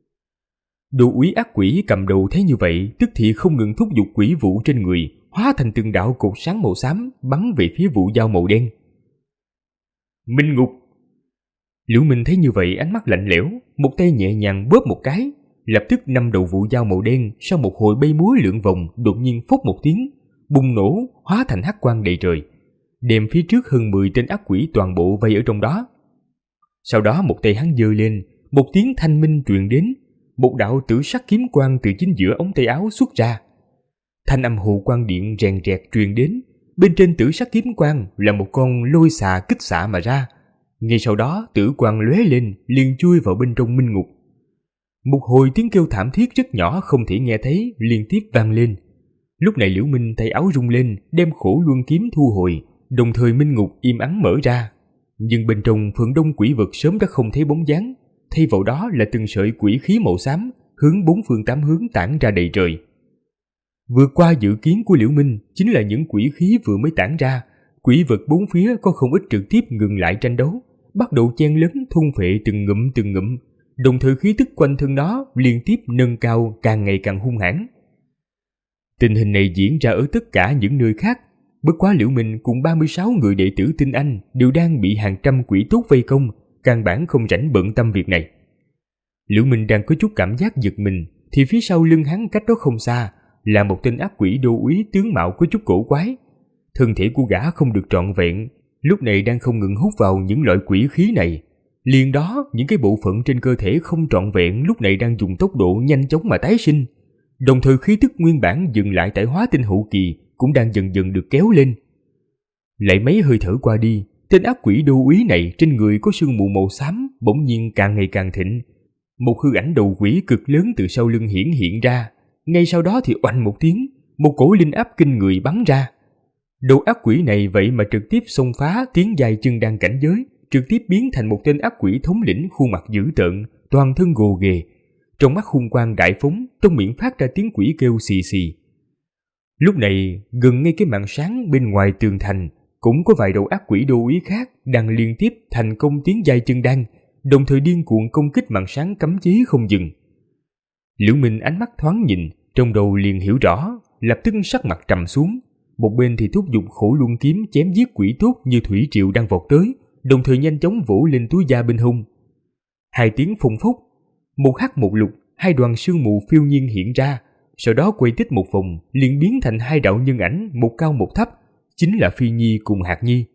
Đồ úy ác quỷ cầm đầu thấy như vậy, tức thì không ngừng thúc giục quỷ vụ trên người, hóa thành từng đạo cột sáng màu xám bắn về phía vũ dao màu đen. Minh ngục! Liễu Minh thấy như vậy ánh mắt lạnh lẽo, một tay nhẹ nhàng bóp một cái, lập tức 5 đầu vũ dao màu đen sau một hồi bay múa lượn vòng đột nhiên phốc một tiếng, bùng nổ hóa thành hắc quang đầy trời, đem phía trước hơn 10 tên ác quỷ toàn bộ vây ở trong đó. Sau đó một tay hắn giơ lên, một tiếng thanh minh truyền đến, một đạo tử sắc kiếm quang từ chính giữa ống tay áo xuất ra. Thanh âm hồ quan điện rèn rẹt truyền đến. Bên trên tử sắc kiếm quang là một con lôi xà kích xạ mà ra. Ngay sau đó tử quang lóe lên, liền chui vào bên trong minh ngục. Một hồi tiếng kêu thảm thiết rất nhỏ không thể nghe thấy liên tiếp vang lên. Lúc này Liễu Minh tay áo rung lên, đem Khổ Luân kiếm thu hồi, đồng thời minh ngục im ắng mở ra. Nhưng bên trong phần đông quỷ vực sớm đã không thấy bóng dáng, thay vào đó là từng sợi quỷ khí màu xám hướng bốn phương tám hướng tản ra đầy trời. Vượt qua dự kiến của Liễu Minh chính là những quỷ khí vừa mới tản ra, quỷ vực bốn phía có không ít trực tiếp ngừng lại tranh đấu, bắt đầu chen lấn thôn phệ từng ngụm, đồng thời khí tức quanh thân nó liên tiếp nâng cao, càng ngày càng hung hãn. Tình hình này diễn ra ở tất cả những nơi khác, bất quá Liễu Minh cùng 36 người đệ tử Tinh Anh đều đang bị hàng trăm quỷ tốt vây công, căn bản không rảnh bận tâm việc này. Liễu Minh đang có chút cảm giác giật mình, thì phía sau lưng hắn cách đó không xa là một tên ác quỷ đô úy tướng mạo có chút cổ quái. Thân thể của gã không được trọn vẹn, lúc này đang không ngừng hút vào những loại quỷ khí này. Liền đó, những cái bộ phận trên cơ thể không trọn vẹn lúc này đang dùng tốc độ nhanh chóng mà tái sinh. Đồng thời khí tức nguyên bản dừng lại tại hóa tinh hậu kỳ cũng đang dần dần được kéo lên. Lại mấy hơi thở qua đi, tên ác quỷ đô úy này trên người có sương mù màu xám bỗng nhiên càng ngày càng thịnh. Một hư ảnh đầu quỷ cực lớn từ sau lưng hiện ra. Ngay sau đó thì oanh một tiếng, một cổ linh áp kinh người bắn ra. Đầu ác quỷ này vậy mà trực tiếp xông phá tiến dài chân đan cảnh giới, trực tiếp biến thành một tên ác quỷ thống lĩnh khuôn mặt dữ tợn, toàn thân gồ ghề. Trong mắt hung quang đại phóng, trong miệng phát ra tiếng quỷ kêu xì xì. Lúc này, gần ngay cái màn sáng bên ngoài tường thành, cũng có vài đầu ác quỷ đô úy khác đang liên tiếp thành công tiến giai chân đan, đồng thời điên cuồng công kích màn sáng cấm chí không dừng. Liễu Minh ánh mắt thoáng nhìn, trong đầu liền hiểu rõ, lập tức sắc mặt trầm xuống. Một bên thì thúc giục Khổ Luân kiếm chém giết quỷ tốt như thủy triều đang vọt tới, đồng thời nhanh chóng vỗ lên túi da bên hông. Hai tiếng phùng phúc, một hắc một lục, hai đoàn sương mù phiêu nhiên hiện ra, sau đó quay tích một vòng, liền biến thành hai đạo nhân ảnh, một cao một thấp, chính là Phi Nhi cùng Hạc Nhi.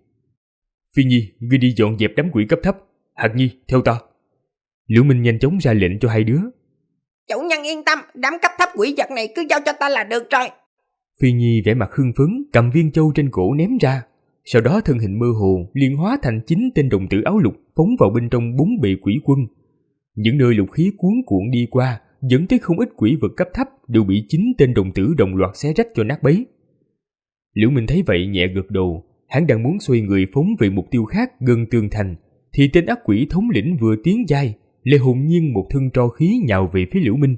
Phi Nhi, ngươi đi dọn dẹp đám quỷ cấp thấp, Hạc Nhi, theo ta. Liễu Minh nhanh chóng ra lệnh cho hai đứa. Chủ nhân yên tâm, đám cấp thấp quỷ vật này cứ giao cho ta là được rồi. Phi Nhi vẻ mặt hưng phấn, cầm viên châu trên cổ ném ra. Sau đó thân hình mơ hồ liền hóa thành 9 tên đồng tử áo lục phóng vào bên trong 4 bầy quỷ quân. Những nơi lục khí cuốn cuộn đi qua, dẫn tới không ít quỷ vực cấp thấp đều bị 9 tên đồng tử đồng loạt xé rách cho nát bấy. Liễu Minh thấy vậy nhẹ gật đầu, hắn đang muốn xoay người phóng về mục tiêu khác gần tường thành, thì tên ác quỷ thống lĩnh vừa tiến giai, lại hồn nhiên một thân tro khí nhào về phía Liễu Minh.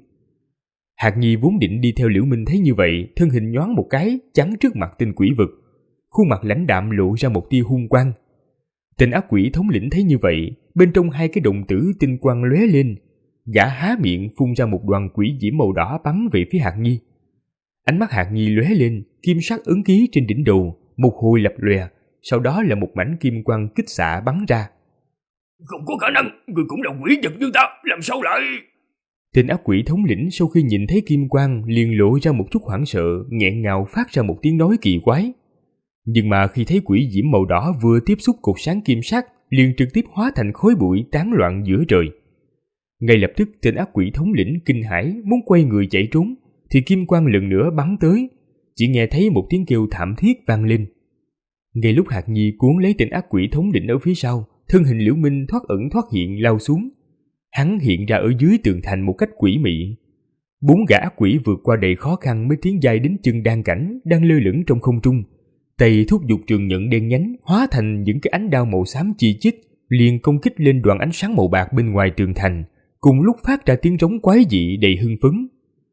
Hạc Nhi vốn định đi theo Liễu Minh thấy như vậy, thân hình nhoáng một cái chắn trước mặt tên quỷ vực, khuôn mặt lãnh đạm lộ ra một tia hung quang. Tên ác quỷ thống lĩnh thấy như vậy, bên trong hai cái đồng tử tinh quang lóe lên, gã há miệng phun ra một đoàn quỷ diễm màu đỏ bắn về phía Hạc Nhi. Ánh mắt Hạc Nhi lóe lên, kim sắc ấn ký trên đỉnh đầu một hồi lập lòe, sau đó là một mảnh kim quang kích xạ bắn ra. Không có khả năng, người cũng là quỷ vật như ta, làm sao lại... Tên ác quỷ thống lĩnh sau khi nhìn thấy kim quang liền lộ ra một chút hoảng sợ, nghẹn ngào phát ra một tiếng nói kỳ quái. Nhưng mà khi thấy quỷ diễm màu đỏ vừa tiếp xúc cột sáng kim sắc, liền trực tiếp hóa thành khói bụi tán loạn giữa trời. Ngay lập tức tên ác quỷ thống lĩnh kinh hãi muốn quay người chạy trốn, thì kim quang lần nữa bắn tới, chỉ nghe thấy một tiếng kêu thảm thiết vang lên. Ngay lúc Hạc Nhi cuốn lấy tên ác quỷ thống lĩnh ở phía sau, thân hình Liễu Minh thoát ẩn thoát hiện lao xuống. Hắn hiện ra ở dưới tường thành một cách quỷ mị. 4 gã ác quỷ vượt qua đầy khó khăn mới tiến giai đến chân đan cảnh, đang lơ lửng trong không trung. Tay thúc giục trường nhận đen nhánh hóa thành những cái ánh đao màu xám chi chít, liền công kích lên đoàn ánh sáng màu bạc bên ngoài tường thành, cùng lúc phát ra tiếng trống quái dị đầy hưng phấn.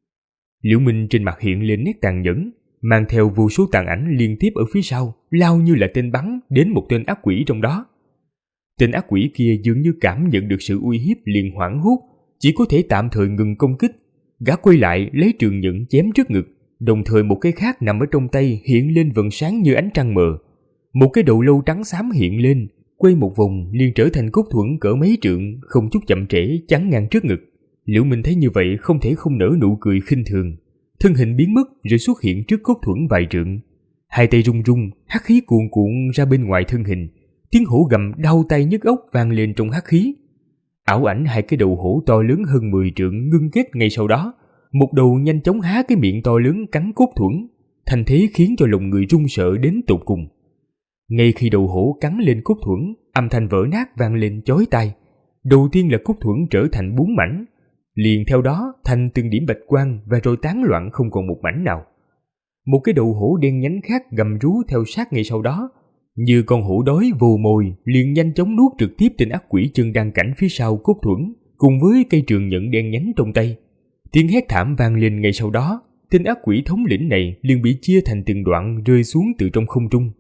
Liễu Minh trên mặt hiện lên nét tàn nhẫn, mang theo vô số tàn ảnh liên tiếp ở phía sau, lao như là tên bắn đến một tên ác quỷ trong đó. Tên ác quỷ kia dường như cảm nhận được sự uy hiếp liền hoảng hốt, chỉ có thể tạm thời ngừng công kích. Gã quay lại lấy trường nhận chém trước ngực, đồng thời một cái khác nằm ở trong tay hiện lên vầng sáng như ánh trăng mờ. Một cái đầu lâu trắng xám hiện lên, quay một vòng liền trở thành cốt thuẫn cỡ mấy trượng, không chút chậm trễ chắn ngang trước ngực. Liễu Minh thấy như vậy không thể không nở nụ cười khinh thường, thân hình biến mất rồi xuất hiện trước cốt thuẫn vài trượng. Hai tay rung rung, hắc khí cuồn cuộn ra bên ngoài thân hình, tiếng hổ gầm đau tay nhức óc vang lên trong hắc khí. Ảo ảnh hai cái đầu hổ to lớn hơn 10 trượng ngưng kết ngay sau đó, một đầu nhanh chóng há cái miệng to lớn cắn cốt thuẫn, thành thế khiến cho lòng người run sợ đến tột cùng. Ngay khi đầu hổ cắn lên cốt thuẫn, âm thanh vỡ nát vang lên chói tai. Đầu tiên là cốt thuẫn trở thành 4 mảnh, liền theo đó thành từng điểm bạch quang và rồi tán loạn không còn một mảnh nào. Một cái đầu hổ đen nhánh khác gầm rú theo sát ngay sau đó, như con hổ đói vồ mồi, liền nhanh chóng nuốt trực tiếp tên ác quỷ chân đan cảnh phía sau cốt thuẫn, cùng với cây trường nhận đen nhánh trong tay. Tiếng hét thảm vang lên ngay sau đó, tên ác quỷ thống lĩnh này liền bị chia thành từng đoạn rơi xuống từ trong không trung.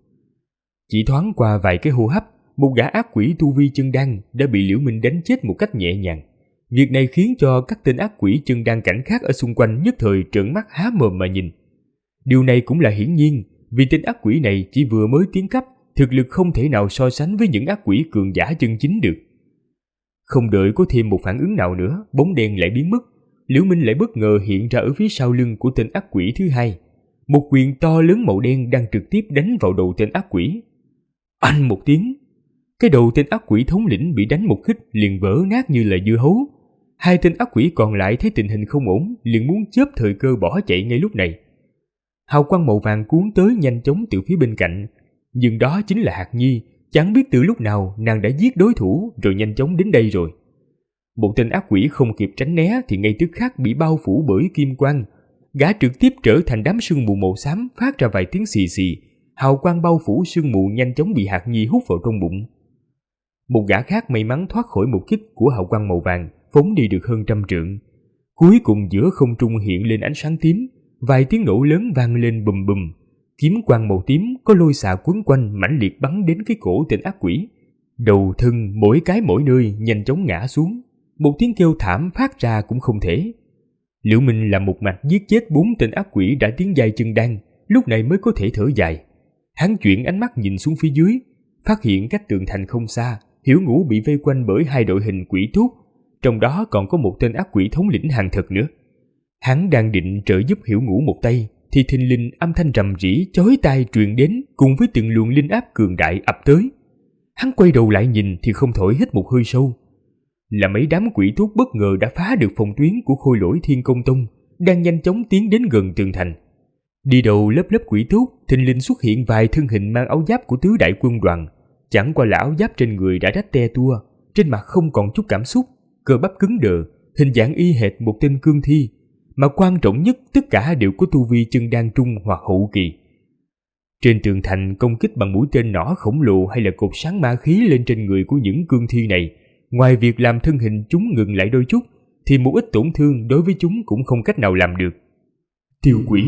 Chỉ thoáng qua vài cái hô hấp, một gã ác quỷ tu vi chân đan đã bị Liễu Minh đánh chết một cách nhẹ nhàng. Việc này khiến cho các tên ác quỷ chân đan cảnh khác ở xung quanh nhất thời trợn mắt há mồm mà nhìn. Điều này cũng là hiển nhiên, vì tên ác quỷ này chỉ vừa mới tiến cấp, thực lực không thể nào so sánh với những ác quỷ cường giả chân chính được. Không đợi có thêm một phản ứng nào nữa, bóng đen lại biến mất. Liễu Minh lại bất ngờ hiện ra ở phía sau lưng của tên ác quỷ thứ hai. Một quyền to lớn màu đen đang trực tiếp đánh vào đầu tên ác quỷ. Anh một tiếng, cái đầu tên ác quỷ thống lĩnh bị đánh một khích liền vỡ nát như là dưa hấu. Hai tên ác quỷ còn lại thấy tình hình không ổn, liền muốn chớp thời cơ bỏ chạy ngay lúc này. Hào quang màu vàng cuốn tới nhanh chóng từ phía bên cạnh, nhưng đó chính là Hạc Nhi. Chẳng biết từ lúc nào nàng đã giết đối thủ rồi nhanh chóng đến đây rồi. Một tên ác quỷ không kịp tránh né thì ngay tức khắc bị bao phủ bởi kim quang. Gã trực tiếp trở thành đám sương mù màu xám, phát ra vài tiếng xì xì. Hào quang bao phủ sương mù nhanh chóng bị Hạc Nhi hút vào trong bụng. Một gã khác may mắn thoát khỏi một kích của hào quang màu vàng, phóng đi được hơn 100 trượng. Cuối cùng giữa không trung hiện lên ánh sáng tím, vài tiếng nổ lớn vang lên bùm bùm. Kiếm quang màu tím có lôi xạ quấn quanh mãnh liệt bắn đến cái cổ tên ác quỷ. Đầu thân mỗi cái mỗi nơi nhanh chóng ngã xuống. Một tiếng kêu thảm phát ra cũng không thể. Liễu Minh là một mạch giết chết 4 tên ác quỷ đã tiến giai chân đan, lúc này mới có thể thở dài. Hắn chuyển ánh mắt nhìn xuống phía dưới, phát hiện cách tường thành không xa, Hiểu Ngũ bị vây quanh bởi 2 đội hình quỷ thuốc, trong đó còn có một tên ác quỷ thống lĩnh hàng thật nữa. Hắn đang định trợ giúp Hiểu Ngũ một tay, thì thình lình âm thanh rầm rĩ chói tai truyền đến cùng với từng luồng linh áp cường đại ập tới. Hắn quay đầu lại nhìn thì không thổi hít một hơi sâu. Là mấy đám quỷ thuốc bất ngờ đã phá được phòng tuyến của Khôi Lỗi Thiên Công Tông, đang nhanh chóng tiến đến gần tường thành. Đi đầu lớp quỷ thuốc, thình lình xuất hiện vài thân hình mang áo giáp của tứ đại quân đoàn. Chẳng qua là áo giáp trên người đã rách te tua, trên mặt không còn chút cảm xúc, cơ bắp cứng đờ, hình dạng y hệt một tên cương thi. Mà quan trọng nhất, tất cả đều có tu vi chân đan trung hoặc hậu kỳ. Trên tường thành công kích bằng mũi tên nỏ khổng lồ hay là cột sáng ma khí lên trên người của những cương thi này, ngoài việc làm thân hình chúng ngừng lại đôi chút, thì một ít tổn thương đối với chúng cũng không cách nào làm được. Tiêu quỷ!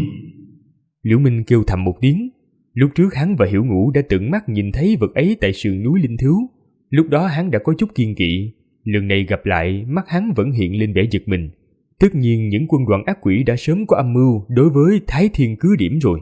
Liễu Minh kêu thầm một tiếng. Lúc trước hắn và Hiểu Ngũ đã tận mắt nhìn thấy vật ấy tại sườn núi Linh Thứu. Lúc đó hắn đã có chút kiêng kỵ. Lần này gặp lại, mắt hắn vẫn hiện lên vẻ giật mình. Tất nhiên những quân đoàn ác quỷ đã sớm có âm mưu đối với Thái Thiên cứ điểm rồi.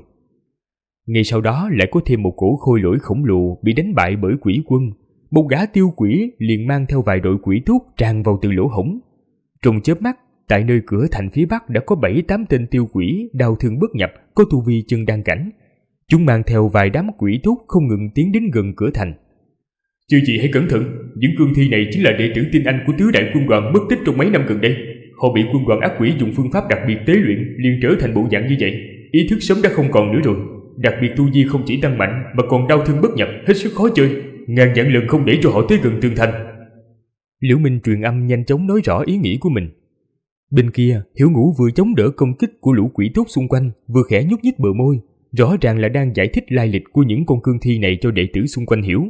Ngay sau đó lại có thêm một cổ khôi lỗi khổng lồ bị đánh bại bởi quỷ quân. Một gã tiêu quỷ liền mang theo vài đội quỷ thuốc tràn vào từ lỗ hổng. Trong chớp mắt, tại nơi cửa thành phía bắc đã có 7-8 tên tiêu quỷ đau thương bất nhập có tu vi chân đan cảnh. Chúng mang theo vài đám quỷ thuốc không ngừng tiến đến gần cửa thành. Chư vị hãy cẩn thận, những cương thi này chính là đệ tử tinh anh của tứ đại quân đoàn mất tích trong mấy năm gần đây. Họ bị quân đoàn ác quỷ dùng phương pháp đặc biệt tế luyện, liền trở thành bộ dạng như vậy. Ý thức sớm đã không còn nữa rồi. Đặc biệt tu vi không chỉ tăng mạnh mà còn đau thương bất nhập, hết sức khó chơi. Ngàn vạn lần không để cho họ tới gần tường thành. Liễu Minh truyền âm nhanh chóng nói rõ ý nghĩ của mình. Bên kia, Hiểu Ngũ vừa chống đỡ công kích của lũ quỷ thuốc xung quanh, vừa khẽ nhúc nhích bờ môi, rõ ràng là đang giải thích lai lịch của những con cương thi này cho đệ tử xung quanh hiểu.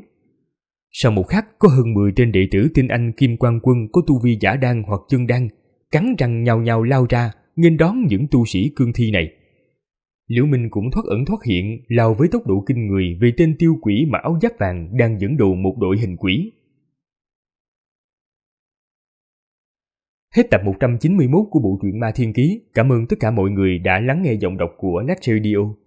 Sau một khắc, có hơn 10 tên đệ tử tinh anh Kim Quang Quân có tu vi giả đan hoặc chân đan, cắn răng nhào nhào lao ra, nghênh đón những tu sĩ cương thi này. Liễu Minh cũng thoát ẩn thoát hiện, lao với tốc độ kinh người về tên tiêu quỷ mặc áo giáp vàng đang dẫn đầu một đội hình quỷ. Hết tập 191 của bộ truyện Ma Thiên Ký. Cảm ơn tất cả mọi người đã lắng nghe giọng đọc của Nat Radio.